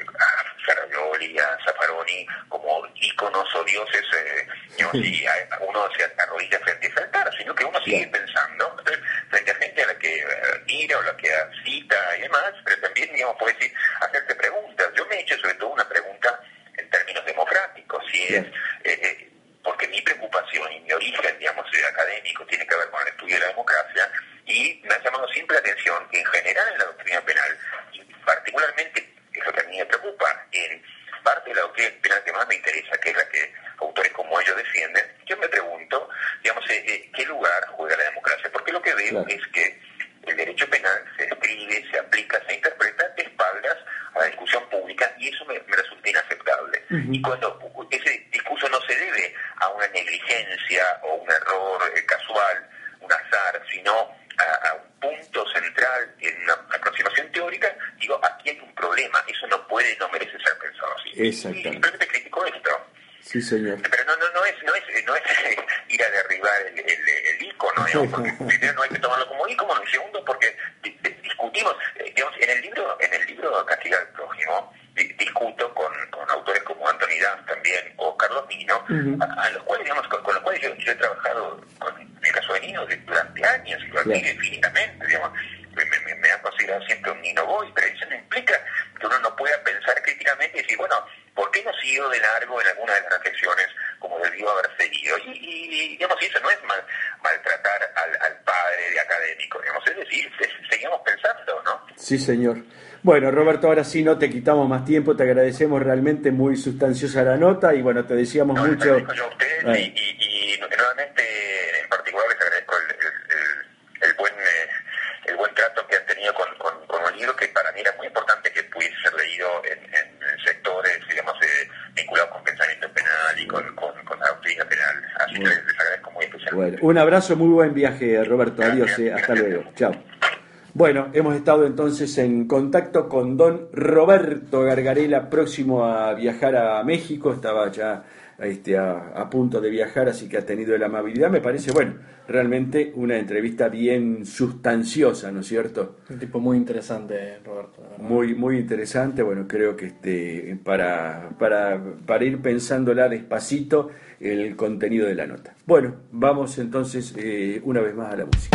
a Ferraioli, a Zaffaroni, como íconos o dioses, eh, digamos, y a, a uno se arrodilla frente a ese altar, sino que uno sigue pensando, entonces, frente a gente a la que uh, mira o la que cita y demás, pero también, digamos, puede decir, hacerse preguntas. Yo me he hecho sobre todo una pregunta en términos democráticos, si es, eh, eh, porque mi preocupación y mi origen, digamos, académico tiene que ver con el estudio de la democracia, y me ha llamado siempre la atención que en general en la doctrina penal, y particularmente es lo que a mí me preocupa, en parte de la doctrina penal que más me interesa, que es la que autores como ellos defienden, yo me pregunto, digamos, eh, eh, ¿qué lugar juega la democracia? Porque lo que veo claro. es que el derecho penal se escribe, se aplica, se interpreta de espaldas a la discusión pública, y eso me, me resulta inaceptable. Uh-huh. Y cuando ese discurso no se debe a una negligencia o un error eh, casual, un azar, sino a, a un punto central en una aproximación teórica, digo, aquí hay un problema, eso no puede, no merece ser pensado así. Exactamente. Y simplemente critico esto. Sí, señor. Pero no, no, no es, no es, no es ir a derribar el, el, el ícono, digamos, porque primero no hay que tomarlo como ícono, y segundo porque di, di, discutimos, eh, digamos, en el libro, en el libro Castigar al prójimo, di, discuto con, con autores como Anthony Dam también, o Carlos Nino, uh-huh. a, a los cuales, digamos, con, con los cuales yo, yo he trabajado, con, en el caso de Nino, de, durante años, y lo admiro yeah. infinitamente, digamos, me, me, me han considerado siempre un Nino Boy, pero eso no implica que uno no pueda pensar críticamente y decir, bueno, ¿por qué no siguió de largo en alguna de las reflexiones como debió haber seguido? Y, y digamos, eso no es mal, maltratar al, al padre de académico, digamos, es decir, seguimos pensando, ¿no? Sí, señor. Bueno, Roberto, ahora sí no te quitamos más tiempo, te agradecemos, realmente muy sustanciosa la nota, y bueno, te decíamos no, mucho... Les yo a ustedes, ah. y, y, y nuevamente, en particular, les agradezco el, el, el, buen, el buen trato que han tenido con, con, con un libro que para mí era muy importante que pudiese ser leído en, en sectores, digamos, eh, vinculados con pensamiento penal y con, con, con la doctrina penal. Así bueno. que les, les agradezco muy especialmente. Bueno, un abrazo, muy buen viaje, Roberto. Adiós, gracias, eh, hasta gracias. luego. Chao. Bueno, hemos estado entonces en contacto con don Roberto Gargarella, próximo a viajar a México. Estaba ya este, a, a punto de viajar, así que ha tenido la amabilidad. Me parece, bueno, realmente una entrevista bien sustanciosa, ¿no es cierto? Un tipo muy interesante, Roberto. Muy, muy interesante. Bueno, creo que este, para, para, para ir pensándola despacito el contenido de la nota. Bueno, vamos entonces eh, una vez más a la música.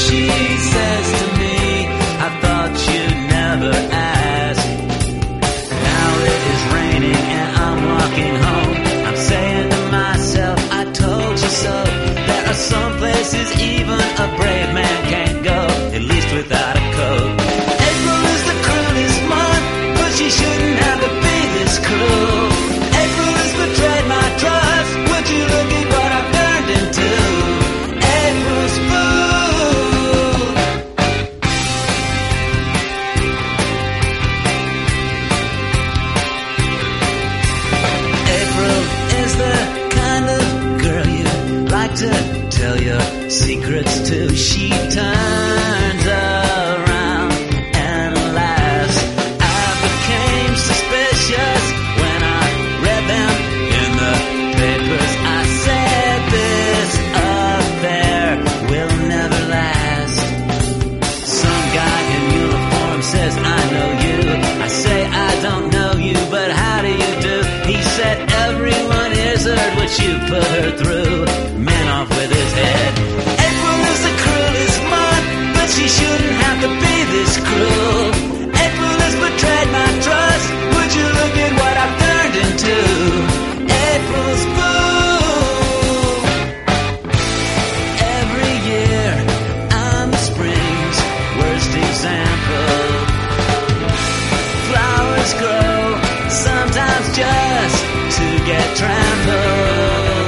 Says to me, I thought you'd never ask. that you put her through. Man off with his head. April is the cruelest month, but she shouldn't have to be this cruel. April has betrayed my trust. Would you look at what I've turned into? April's Fool. Every year I'm the spring's worst example. Flowers grow, sometimes just to get trampled.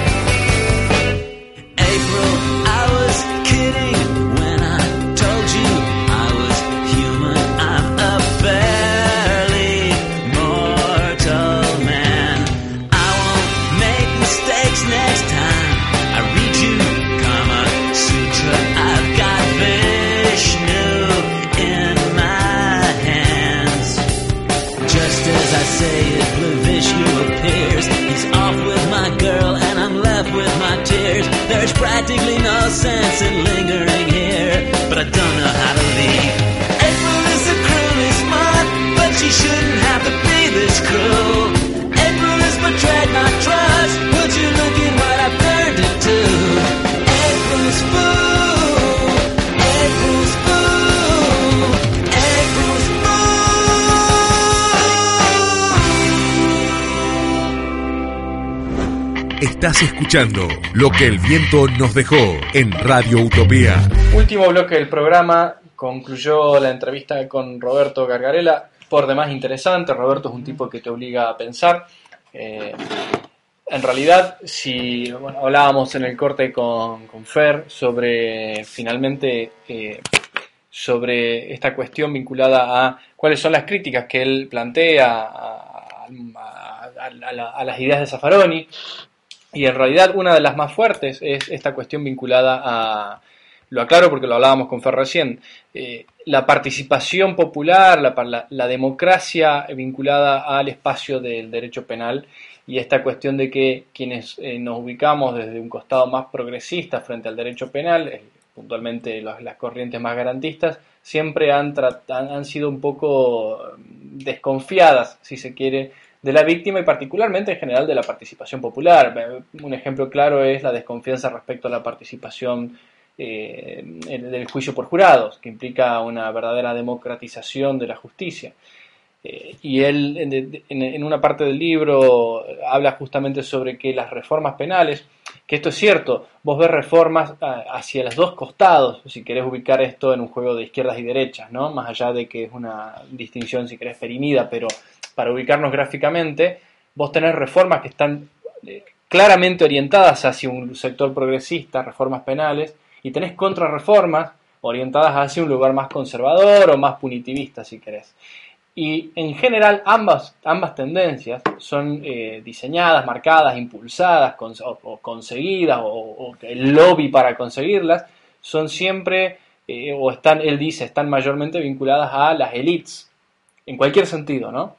April, I was kidding when I told you I was human. I'm a barely mortal man. I won't make mistakes next time I read you Kama Sutra. I've got Vishnu in my hands. Just as I say it, blue Vishnu appears. He's off with my girl and I'm left with my tears. There's practically no sense in lingering here, but I don't know how to leave. April is the cruelest month, but she shouldn't have to be this cruel. April has betrayed my trust. Would you look at what I've turned it to? April's Fool. April's Fool. April's Fool. Estás escuchando Lo que el viento nos dejó en Radio Utopía. Último bloque del programa. Concluyó la entrevista con Roberto Gargarella. Por demás interesante. Roberto es un tipo que te obliga a pensar. Eh, en realidad, si bueno, hablábamos en el corte con, con Fer sobre finalmente eh, sobre esta cuestión vinculada a cuáles son las críticas que él plantea a, a, a, a, la, a las ideas de Zaffaroni. Y en realidad una de las más fuertes es esta cuestión vinculada a, lo aclaro porque lo hablábamos con Fer recién, eh, la participación popular, la, la, la democracia vinculada al espacio del derecho penal y esta cuestión de que quienes eh, nos ubicamos desde un costado más progresista frente al derecho penal, eh, puntualmente los, las corrientes más garantistas, siempre han, han, han sido un poco desconfiadas, si se quiere, de la víctima y particularmente en general de la participación popular. Un ejemplo claro es la desconfianza respecto a la participación eh, del juicio por jurados, que implica una verdadera democratización de la justicia. Eh, y él en, en, en una parte del libro habla justamente sobre que las reformas penales, que esto es cierto, vos ves reformas hacia los dos costados, si querés ubicar esto en un juego de izquierdas y derechas, ¿no? Más allá de que es una distinción, si querés, perimida, pero para ubicarnos gráficamente, vos tenés reformas que están claramente orientadas hacia un sector progresista, reformas penales, y tenés contrarreformas orientadas hacia un lugar más conservador o más punitivista, si querés. Y en general ambas, ambas tendencias son eh, diseñadas, marcadas, impulsadas con, o, o conseguidas, o, o el lobby para conseguirlas, son siempre, eh, o están, él dice, están mayormente vinculadas a las élites, en cualquier sentido, ¿no?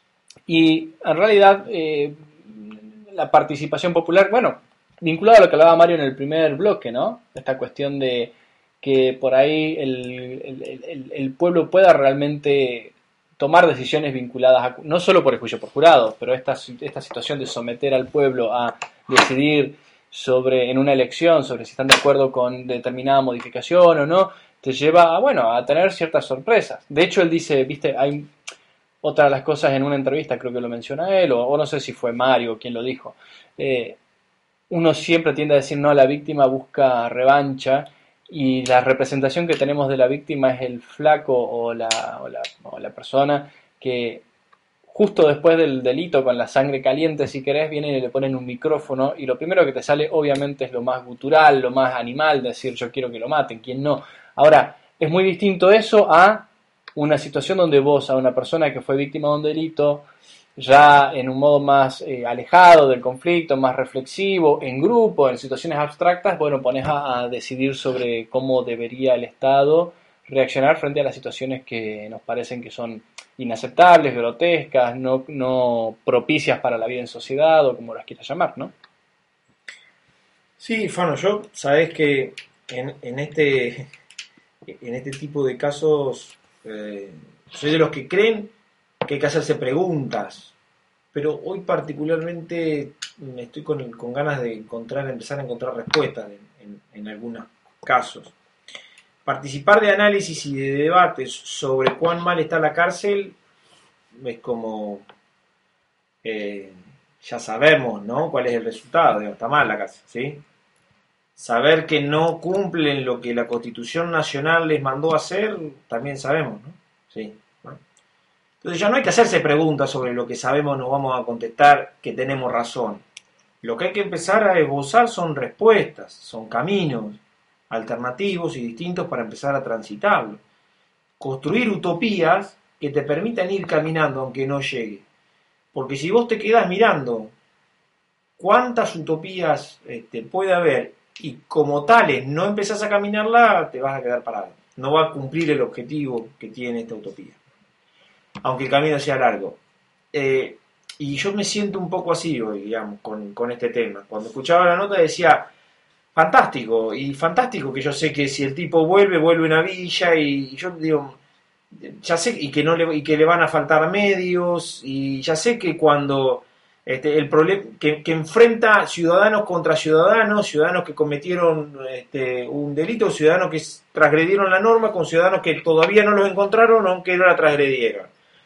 Y en realidad eh, la participación popular, bueno, vinculado a lo que hablaba Mario en el primer bloque, ¿no? Esta cuestión de que por ahí el, el, el, el pueblo pueda realmente tomar decisiones vinculadas a, no solo por el juicio por jurado, pero esta, esta situación de someter al pueblo a decidir sobre, en una elección, sobre si están de acuerdo con determinada modificación o no, te lleva a, bueno, a tener ciertas sorpresas. De hecho, él dice, viste, hay otra de las cosas en una entrevista, creo que lo menciona él, o, o no sé si fue Mario quien lo dijo, eh, uno siempre tiende a decir, no, la víctima busca revancha, y la representación que tenemos de la víctima es el flaco o la, o la, o la persona que justo después del delito, con la sangre caliente, si querés, vienen y le ponen un micrófono y lo primero que te sale obviamente es lo más gutural, lo más animal, decir yo quiero que lo maten, ¿quién no? Ahora, es muy distinto eso a una situación donde vos a una persona que fue víctima de un delito, ya en un modo más eh, alejado del conflicto, más reflexivo, en grupo, en situaciones abstractas, bueno, pones a, a decidir sobre cómo debería el Estado reaccionar frente a las situaciones que nos parecen que son inaceptables, grotescas, no, no propicias para la vida en sociedad, o como las quieras llamar, ¿no? Sí, Fano, yo sabés que en, en este en este tipo de casos eh, soy de los que creen que hay que hacerse preguntas, pero hoy particularmente me estoy con, con ganas de encontrar, empezar a encontrar respuestas en, en, en algunos casos. Participar de análisis y de debates sobre cuán mal está la cárcel es como, eh, ya sabemos, ¿no?, cuál es el resultado. Digo, está mal la cárcel, ¿sí? Saber que no cumplen lo que la Constitución Nacional les mandó hacer, también sabemos, ¿no? Sí. Bueno. Entonces ya no hay que hacerse preguntas sobre lo que sabemos, nos vamos a contestar que tenemos razón. Lo que hay que empezar a esbozar son respuestas, son caminos alternativos y distintos para empezar a transitarlo. Construir utopías que te permitan ir caminando aunque no llegue. Porque si vos te quedás mirando cuántas utopías este, puede haber y como tales no empezás a caminarla, te vas a quedar parado. No va a cumplir el objetivo que tiene esta utopía, aunque el camino sea largo. Eh, y yo me siento un poco así hoy, digamos, con, con este tema. Cuando escuchaba la nota decía, fantástico, y fantástico que yo sé que si el tipo vuelve, vuelve a una villa, y, y yo digo, ya sé, y que, no le, y que le van a faltar medios, y ya sé que cuando este, el problema que, que enfrenta ciudadanos contra ciudadanos, ciudadanos que cometieron este, un delito, ciudadanos que transgredieron la norma, con ciudadanos que todavía no los encontraron, aunque no la transgredieron.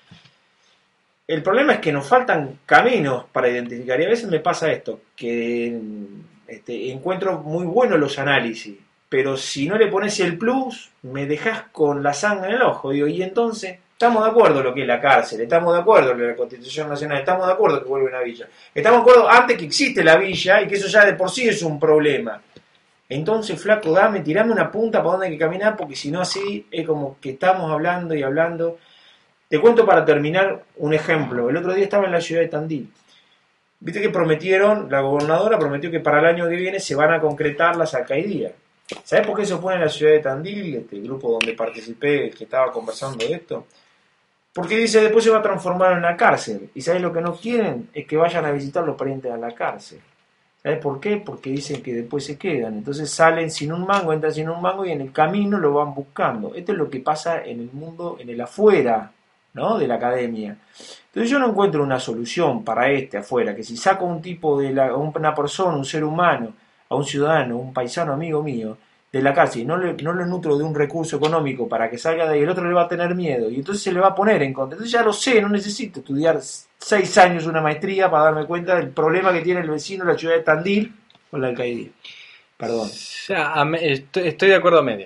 El problema es que nos faltan caminos para identificar, y a veces me pasa esto, que este, encuentro muy buenos los análisis, pero si no le pones el plus, me dejas con la sangre en el ojo. Digo, y entonces, estamos de acuerdo en lo que es la cárcel, estamos de acuerdo en la Constitución Nacional, estamos de acuerdo que vuelve una villa, estamos de acuerdo antes que existe la villa y que eso ya de por sí es un problema. Entonces, flaco, dame, tirame una punta para donde hay que caminar, porque si no así es como que estamos hablando y hablando. Te cuento para terminar un ejemplo. El otro día estaba en la ciudad de Tandil. Viste que prometieron, la gobernadora prometió que para el año que viene se van a concretar las alcaldías. ¿Sabés por qué se opone en la ciudad de Tandil, este grupo donde participé, que estaba conversando de esto? Porque dice, después se va a transformar en una cárcel. ¿Y sabés lo que no quieren? Es que vayan a visitar los parientes a la cárcel. ¿Sabés por qué? Porque dicen que después se quedan. Entonces salen sin un mango, entran sin un mango y en el camino lo van buscando. Esto es lo que pasa en el mundo, en el afuera, ¿no?, de la academia. Entonces yo no encuentro una solución para este afuera, que si saco un tipo de la, una persona, un ser humano, a un ciudadano, un paisano amigo mío, de la cárcel, y no le, no le nutro de un recurso económico para que salga de ahí, el otro le va a tener miedo, y entonces se le va a poner en contra. Entonces ya lo sé, no necesito estudiar seis años una maestría para darme cuenta del problema que tiene el vecino de la ciudad de Tandil con la alcaldía. Perdón. Ya, a me- estoy, estoy de acuerdo a medias.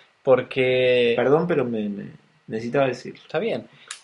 Porque... Perdón, pero me, me necesitaba decirlo. Está bien.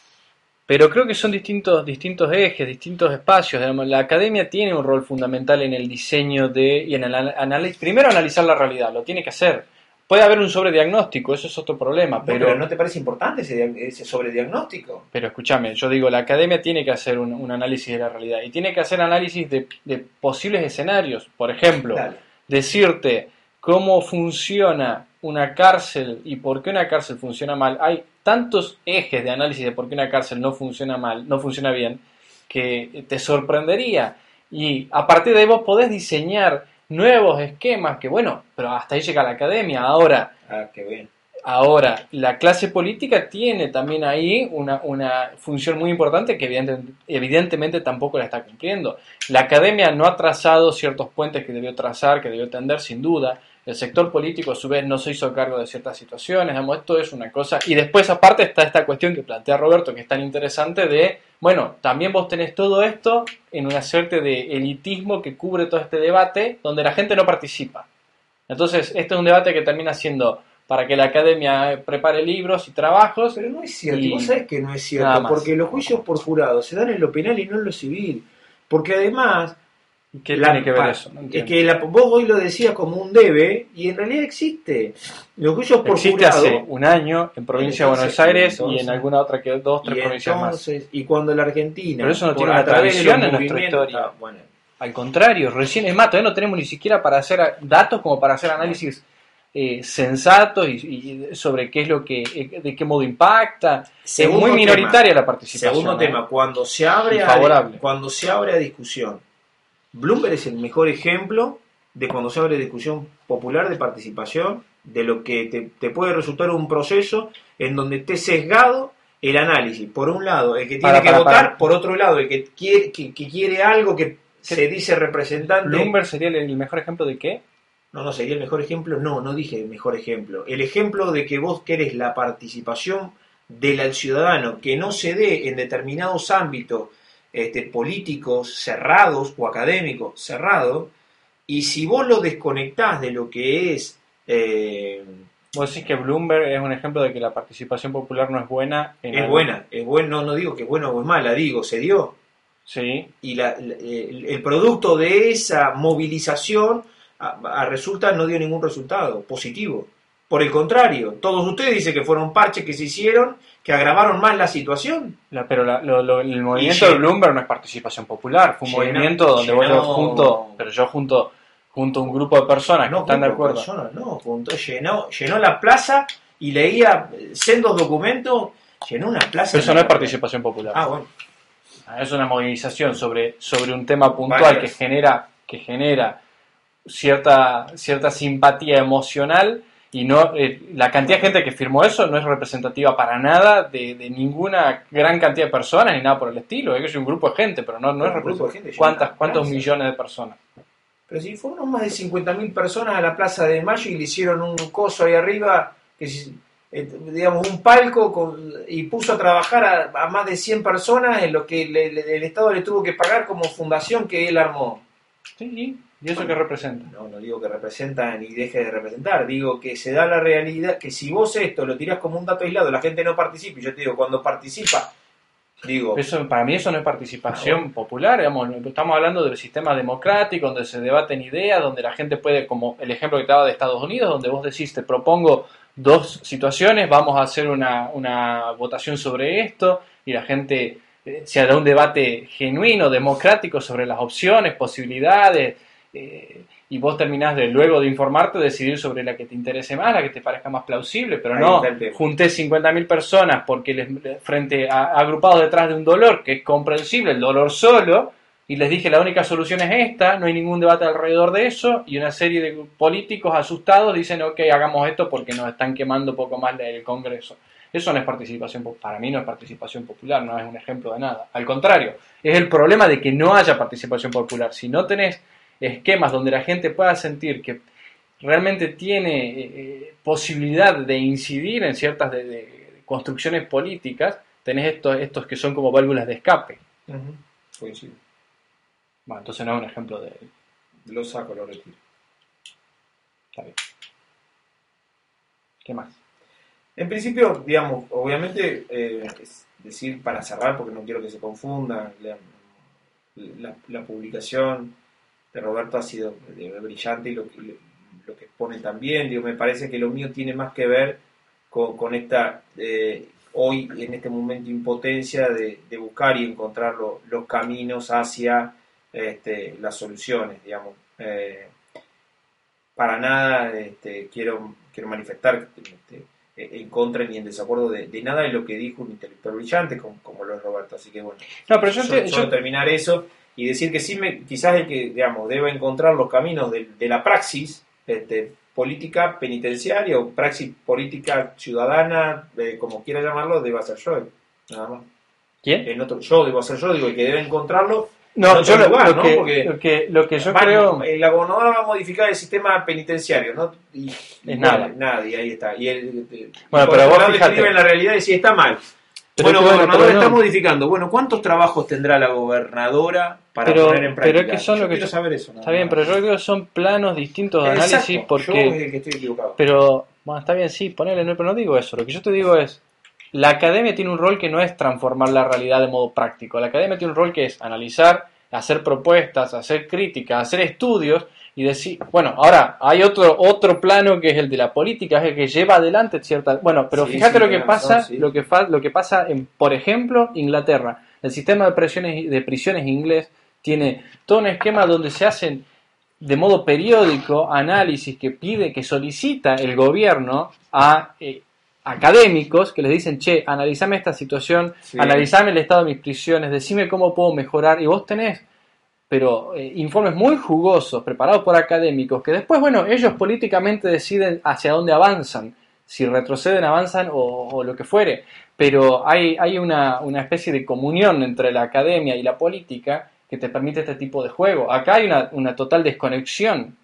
Pero creo que son distintos, distintos ejes, distintos espacios. Digamos, la academia tiene un rol fundamental en el diseño de y en el análisis. Primero analizar la realidad, lo tiene que hacer. Puede haber un sobrediagnóstico, eso es otro problema. Pero, No, pero ¿no te parece importante ese, dia- ese sobrediagnóstico? pero escúchame, yo digo, la academia tiene que hacer un, un análisis de la realidad y tiene que hacer análisis de, de posibles escenarios. Por ejemplo, Dale. decirte cómo funciona una cárcel y por qué una cárcel funciona mal. Hay tantos ejes de análisis de por qué una cárcel no funciona mal, no funciona bien, que te sorprendería. Y a partir de ahí vos podés diseñar nuevos esquemas que, bueno, pero hasta ahí llega la academia. Ahora, Ah, qué bien. ahora la clase política tiene también ahí una, una función muy importante que evidente- evidentemente tampoco la está cumpliendo. La academia no ha trazado ciertos puentes que debió trazar, que debió tender, sin duda. El sector político a su vez no se hizo cargo de ciertas situaciones, digamos, esto es una cosa. Y después aparte está esta cuestión que plantea Roberto, que es tan interesante de, bueno, también vos tenés todo esto en una suerte de elitismo que cubre todo este debate, donde la gente no participa. Entonces, este es un debate que termina siendo para que la academia prepare libros y trabajos. Pero no es cierto, Y- vos sabés que no es nada cierto, más. porque los juicios por jurado se dan en lo penal y no en lo civil. Porque además, ¿Qué la- tiene que ver pa- eso? No es entiendo. que la, vos hoy lo decías como un debe y en realidad existe. Los juicios por Existe jurado. hace un año en provincia de Buenos Entonces, Aires y entonces- en alguna otra que dos, tres y provincias más. entonces, y cuando la Argentina. Pero eso no por- tiene a una través de tradición los en nuestra movimientos- historia. ah, bueno, Al contrario, recién, es más, todavía no tenemos ni siquiera para hacer a- datos como para hacer análisis eh, sensatos y, y sobre qué es lo que, eh, de qué modo impacta. Segundo es muy tema. minoritaria la participación. Segundo ¿eh? tema, cuando se abre a, Favorable. cuando se abre a discusión. Bloomberg es el mejor ejemplo de cuando se abre discusión popular de participación, de lo que te, te puede resultar un proceso en donde esté sesgado el análisis. Por un lado, el que tiene Para, que para, votar, para. por otro lado, el que quiere, que, que quiere algo que se dice representante. ¿Bloomberg sería el, el mejor ejemplo de qué? No, no, sería el mejor ejemplo. No, no dije el mejor ejemplo. El ejemplo de que vos querés la participación del ciudadano, que no se dé en determinados ámbitos este, políticos cerrados o académicos cerrados, y si vos lo desconectás de lo que es... Eh, Vos decís que Bloomberg es un ejemplo de que la participación popular no es buena. En es algún- buena, es bueno, no, no digo que es buena o es mala, digo, se dio. Sí. Y la, la- el, el producto de esa movilización a, a resulta no dio ningún resultado positivo. Por el contrario, todos ustedes dicen que fueron parches que se hicieron que agravaron más la situación. La- pero la- lo- lo- el movimiento Y de llen- Bloomberg no es participación popular, fue un Llenó- movimiento donde vos llenó- yo junto, pero yo junto, junto a un grupo de personas que No, están de grupo de acuerdo. personas, no, junto- llenó, llenó la plaza y leía sendos documentos, llenó una plaza. Pero eso no es participación popular. Ah, bueno. Es una movilización sobre, sobre un tema puntual Varias. que genera, que genera cierta, cierta simpatía emocional y no eh, la cantidad de gente que firmó eso no es representativa para nada de, de ninguna gran cantidad de personas ni nada por el estilo. Es que es un grupo de gente, pero no, no es Un grupo de representativo. gente llena ¿Cuántas, la ¿Cuántos plaza. millones de personas? Pero si fueron más de cincuenta mil personas a la Plaza de Mayo y le hicieron un coso ahí arriba, que si- eh, digamos, un palco con- y puso a trabajar a, a más de cien personas en lo que le- le- el Estado le tuvo que pagar como fundación que él armó. Sí, ¿y eso qué representa? No, no digo que representa ni deje de representar, digo que se da la realidad, que si vos esto lo tirás como un dato aislado, la gente no participa, y yo te digo, cuando participa, digo, Eso, para mí eso no es participación popular, digamos, estamos hablando del sistema democrático, donde se debaten ideas, donde la gente puede, como el ejemplo que te daba de Estados Unidos, donde vos decís, te propongo dos situaciones, vamos a hacer una, una votación sobre esto, y la gente eh, se hará un debate genuino, democrático sobre las opciones, posibilidades, eh, y vos terminás de, luego de informarte, decidir sobre la que te interese más, la que te parezca más plausible, pero Ahí no está el tema. junté cincuenta mil personas porque les, frente a, agrupados detrás de un dolor que es comprensible, el dolor solo, y les dije la única solución es esta, no hay ningún debate alrededor de eso, y una serie de políticos asustados dicen, ok, hagamos esto porque nos están quemando poco más el Congreso. Eso no es participación, po- para mí no es participación popular, no es un ejemplo de nada. Al contrario, es el problema de que no haya participación popular. Si no tenés esquemas donde la gente pueda sentir que realmente tiene eh, eh, posibilidad de incidir en ciertas de, de construcciones políticas, tenés estos, estos que son como válvulas de escape. ujú, coincido. Bueno, entonces no es un ejemplo de... Lo saco, lo retiro. Está bien. ¿Qué más? En principio, digamos, obviamente, eh, es decir, para cerrar, porque no quiero que se confunda, la, la- la publicación de Roberto ha sido eh, brillante y lo, que- lo que expone también, digo, me parece que lo mío tiene más que ver con, con esta, eh, hoy, en este momento, impotencia de, de buscar y encontrar lo- los caminos hacia este, las soluciones, digamos. Eh, para nada este, quiero, quiero manifestar este, en contra ni en desacuerdo de, de nada de lo que dijo un intelectual brillante como, como lo es Roberto, así que bueno, No, pero yo, solo, te- solo yo- terminar eso y decir que sí me, quizás el que digamos debe encontrar los caminos de, de la praxis este, política penitenciaria o praxis política ciudadana, eh, como quiera llamarlo, deba ser yo, nada más. ¿Quién? En otro, yo debo ser yo, digo, el que debe encontrarlo. No, en otro yo lo, lugar, lo ¿no? que, Porque lo que lo que yo va- creo... eh, la gobernadora va a modificar el sistema penitenciario, ¿no? Y, y Es bueno, nada. nada, y ahí está. Y el, el- Bueno, por pero otro vos lado fíjate. describen la realidad y si está mal. Pero bueno, que bueno, gobernadora pero está no. modificando. Bueno, ¿cuántos trabajos tendrá la gobernadora para Pero- poner en práctica? pero es que son Yo lo que quiero yo- saber eso. nada Está bien, más. pero yo creo que son planos distintos de análisis Exacto, yo porque... es el que estoy equivocado. Pero, bueno, está bien, sí, ponele, no, pero no digo eso. Lo que yo te digo es, la academia tiene un rol que no es transformar la realidad de modo práctico. La academia tiene un rol que es analizar, hacer propuestas, hacer críticas, hacer estudios y decir, bueno, ahora hay otro otro plano que es el de la política, es el que lleva adelante ciertas... Bueno, pero Sí, fíjate sí, lo que tenés pasa, razón, sí. lo que fa- lo que pasa en, por ejemplo, Inglaterra. El sistema de prisiones, de prisiones inglés tiene todo un esquema donde se hacen de modo periódico análisis que pide, que solicita el gobierno a eh, académicos que les dicen, che, analizame esta situación, Sí. analizame el estado de mis prisiones, decime cómo puedo mejorar, y vos tenés, pero eh, informes muy jugosos, preparados por académicos, que después, bueno, ellos políticamente deciden hacia dónde avanzan, si retroceden, avanzan o, o lo que fuere, pero hay, hay una, una especie de comunión entre la academia y la política que te permite este tipo de juego. Acá hay una, una total desconexión.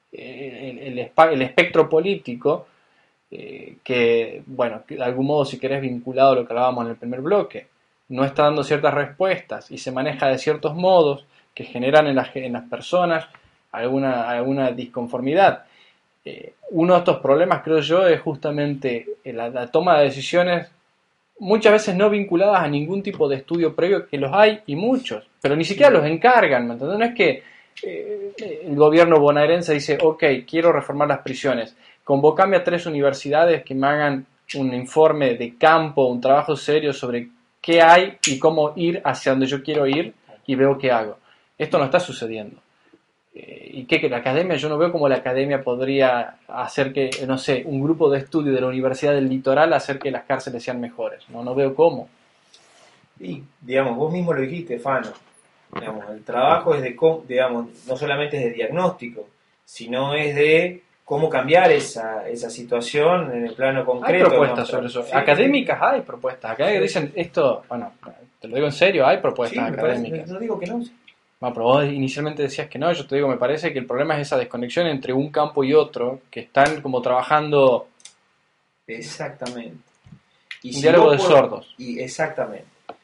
El, el, el, el espectro político, eh, que, bueno, de algún modo, si querés, vinculado a lo que hablábamos en el primer bloque, no está dando ciertas respuestas y se maneja de ciertos modos que generan en las, en las personas alguna, alguna disconformidad. Eh, uno de estos problemas, creo yo, es justamente la, la toma de decisiones muchas veces no vinculadas a ningún tipo de estudio previo, que los hay y muchos, pero ni siquiera los encargan, ¿me entiendes? No es que eh, el gobierno bonaerense dice, ok, quiero reformar las prisiones, convocame a tres universidades que me hagan un informe de campo, un trabajo serio sobre qué hay y cómo ir hacia donde yo quiero ir y veo qué hago. Esto no está sucediendo. Eh, ¿Y qué? Que la academia, yo no veo cómo la academia podría hacer que, no sé, un grupo de estudio de la Universidad del Litoral hacer que las cárceles sean mejores. No, no veo cómo. Y, digamos, vos mismo lo dijiste, Fano. Digamos, el trabajo es de, digamos, no solamente es de diagnóstico, sino es de cómo cambiar esa, esa situación en el plano concreto. Hay propuestas sobre eso. Sí, académicas hay propuestas. Académicas dicen esto, bueno, te lo digo en serio, hay propuestas sí, académicas. Parece, no digo que no. No, pero vos inicialmente decías que no, yo te digo, me parece que el problema es esa desconexión entre un campo y otro, que están como trabajando... Exactamente. Y un si diálogo de vos, sordos. Y exactamente.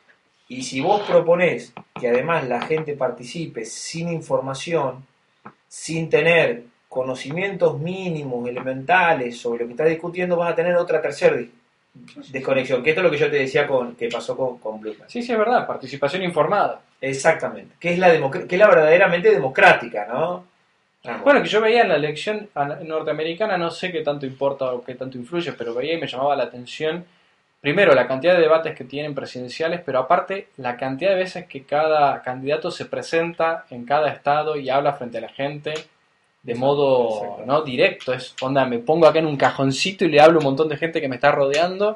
Y si vos proponés que además la gente participe sin información, sin tener conocimientos mínimos, elementales sobre lo que está discutiendo, vas a tener otra tercera desconexión. Que esto es lo que yo te decía con que pasó con, con Blumen. Sí, sí, es verdad, participación informada. Exactamente. Que es la, democ- que es la verdaderamente democrática, ¿no? Vamos. Bueno, que yo veía en la elección norteamericana, no sé qué tanto importa o qué tanto influye, pero veía y me llamaba la atención, primero, la cantidad de debates que tienen presidenciales, pero aparte, la cantidad de veces que cada candidato se presenta en cada estado y habla frente a la gente de modo no directo. Es, onda, me pongo acá en un cajoncito y le hablo a un montón de gente que me está rodeando,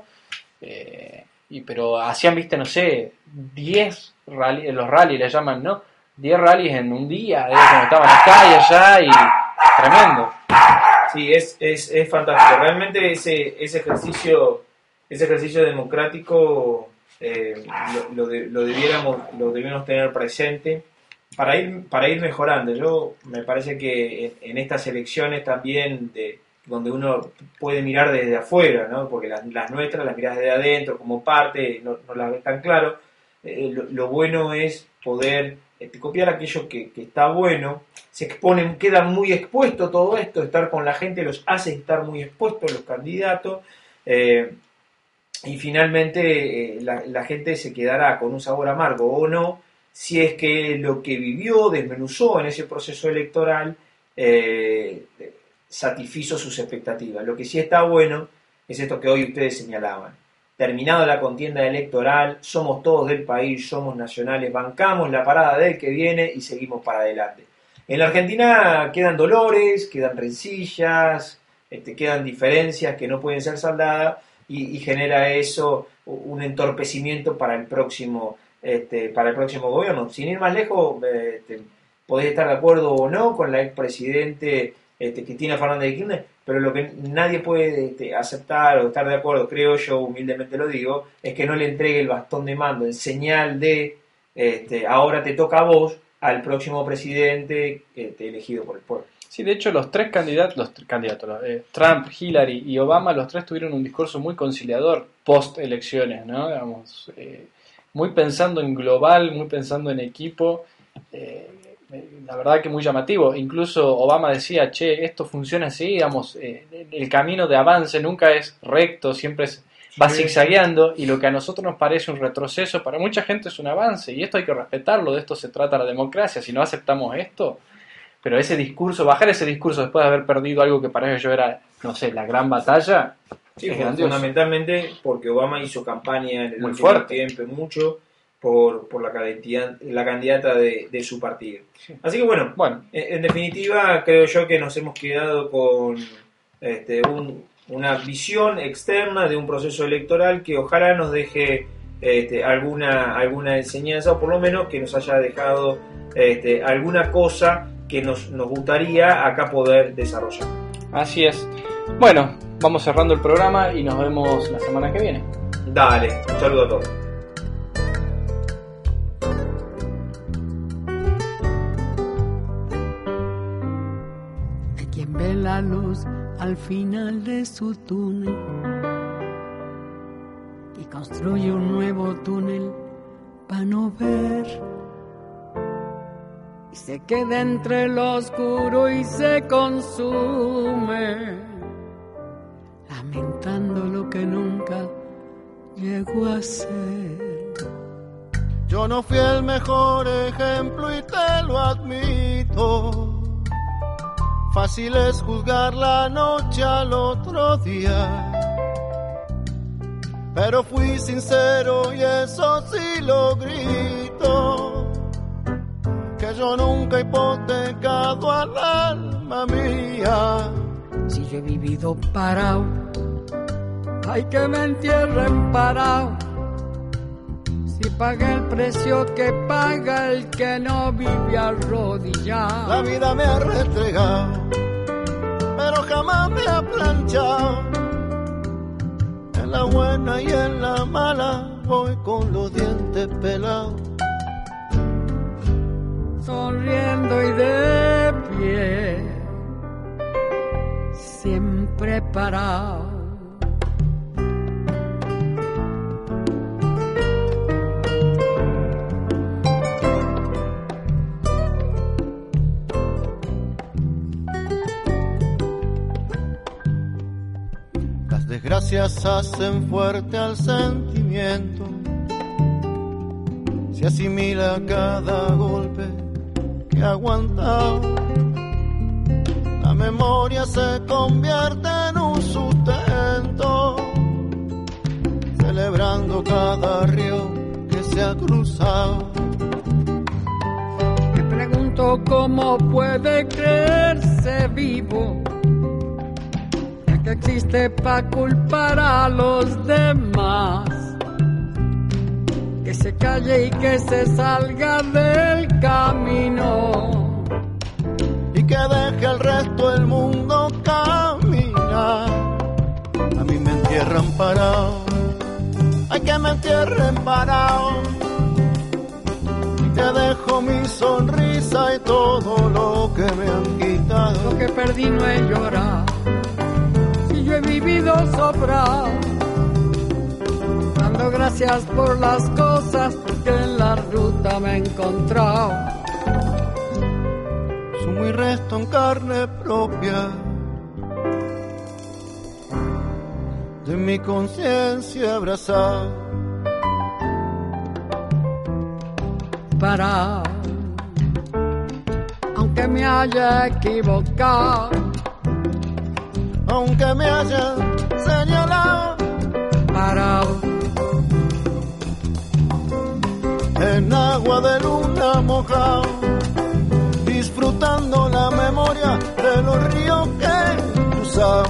eh, y pero hacían, viste, no sé, diez rally, los rallies le llaman, ¿no? diez rallies en un día, de como estaban acá y allá, y tremendo. Sí, es, es, es fantástico. Realmente ese, ese ejercicio ese ejercicio democrático eh, lo, lo, de, lo, debiéramos, lo debiéramos tener presente para ir, para ir mejorando. Yo me parece que en, en estas elecciones también, de, donde uno puede mirar desde afuera, ¿no? Porque las, las nuestras las mirás desde adentro como parte, no, no las ves tan claro. Eh, lo, lo bueno es poder este, copiar aquello que, que está bueno. Se exponen, queda muy expuesto todo esto, estar con la gente los hace estar muy expuestos los candidatos, eh, y finalmente eh, la, la gente se quedará con un sabor amargo o no, si es que lo que vivió, desmenuzó en ese proceso electoral, eh, satisfizo sus expectativas. Lo que sí está bueno es esto que hoy ustedes señalaban. Terminada la contienda electoral, somos todos del país, somos nacionales, bancamos la parada del que viene y seguimos para adelante. En la Argentina quedan dolores, quedan rencillas, este, quedan diferencias que no pueden ser saldadas y, y genera eso un entorpecimiento para el próximo, este, para el próximo gobierno. Sin ir más lejos, este, podés estar de acuerdo o no con la expresidente este, Cristina Fernández de Kirchner, pero lo que nadie puede este, aceptar o estar de acuerdo, creo yo, humildemente lo digo, es que no le entregue el bastón de mando en señal de este, ahora te toca a vos, al próximo presidente este, elegido por el pueblo. Sí, de hecho los tres candidatos, los tres candidatos eh, Trump, Hillary y Obama, los tres tuvieron un discurso muy conciliador post elecciones, ¿no? Digamos, eh, muy pensando en global, muy pensando en equipo, eh, la verdad que muy llamativo. Incluso Obama decía, che, esto funciona así, digamos, eh, el camino de avance nunca es recto, siempre es, va zigzagueando, y lo que a nosotros nos parece un retroceso, para mucha gente es un avance, y esto hay que respetarlo, de esto se trata la democracia. Si no aceptamos esto, pero ese discurso, bajar ese discurso después de haber perdido algo que para ellos era, no sé, la gran batalla, sí, es grandioso. Fundamentalmente porque Obama hizo campaña en el muy último fuerte tiempo mucho por, por la, candidata, la candidata de, de su partido. Sí. Así que bueno, bueno. En, en definitiva creo yo que nos hemos quedado con este, un, una visión externa de un proceso electoral que ojalá nos deje este, alguna, alguna enseñanza, o por lo menos que nos haya dejado este, alguna cosa que nos, nos gustaría acá poder desarrollar. Así es. Bueno, vamos cerrando el programa y nos vemos la semana que viene. Dale, un saludo a todos. De quien ve la luz al final de su túnel y construye un nuevo túnel para no ver, y se queda entre lo oscuro y se consume, lamentando lo que nunca llegó a ser. Yo no fui el mejor ejemplo y te lo admito. Fácil es juzgar la noche al otro día, pero fui sincero y eso sí lo grito, que yo nunca he hipotecado al alma mía. Si yo he vivido parado, hay que me entierren parado. Si pagué el precio que paga el que no vive arrodillado. La vida me ha restregado, pero jamás me ha planchado. En la buena y en la mala voy con los dientes pelados. Sonriendo y de pie, siempre parado. Las desgracias hacen fuerte al sentimiento, se asimila cada golpe que ha aguantado. La memoria se convierte en un sustento, celebrando cada río que se ha cruzado. Me pregunto cómo puede creerse vivo, ya que existe para culpar a los demás. Que se calle y que se salga del camino, y que deje al resto del mundo caminar. A mí me entierran parado, hay que me entierren parado, y te dejo mi sonrisa y todo lo que me han quitado. Lo que perdí no he llorado, y yo he vivido sobrado, dando gracias por las cosas que en la ruta me he encontrado. Sumo y resto en carne propia de mi conciencia abrazado. Parado, aunque me haya equivocado, aunque me haya señalado. Parado en agua de luna mojado, disfrutando la memoria de los ríos que he cruzado.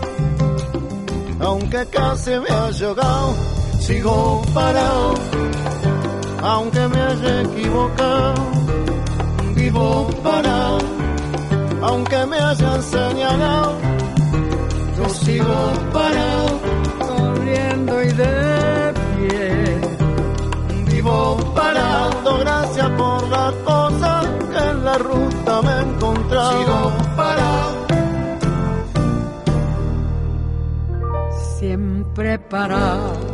Aunque casi me haya ahogado, sigo parado. Aunque me haya equivocado, vivo parado. Aunque me hayan señalado, yo sigo parado. Sonriendo y de pie, vivo parado. Gracias por las cosas que en la ruta me he encontrado. Sigo parado, siempre parado.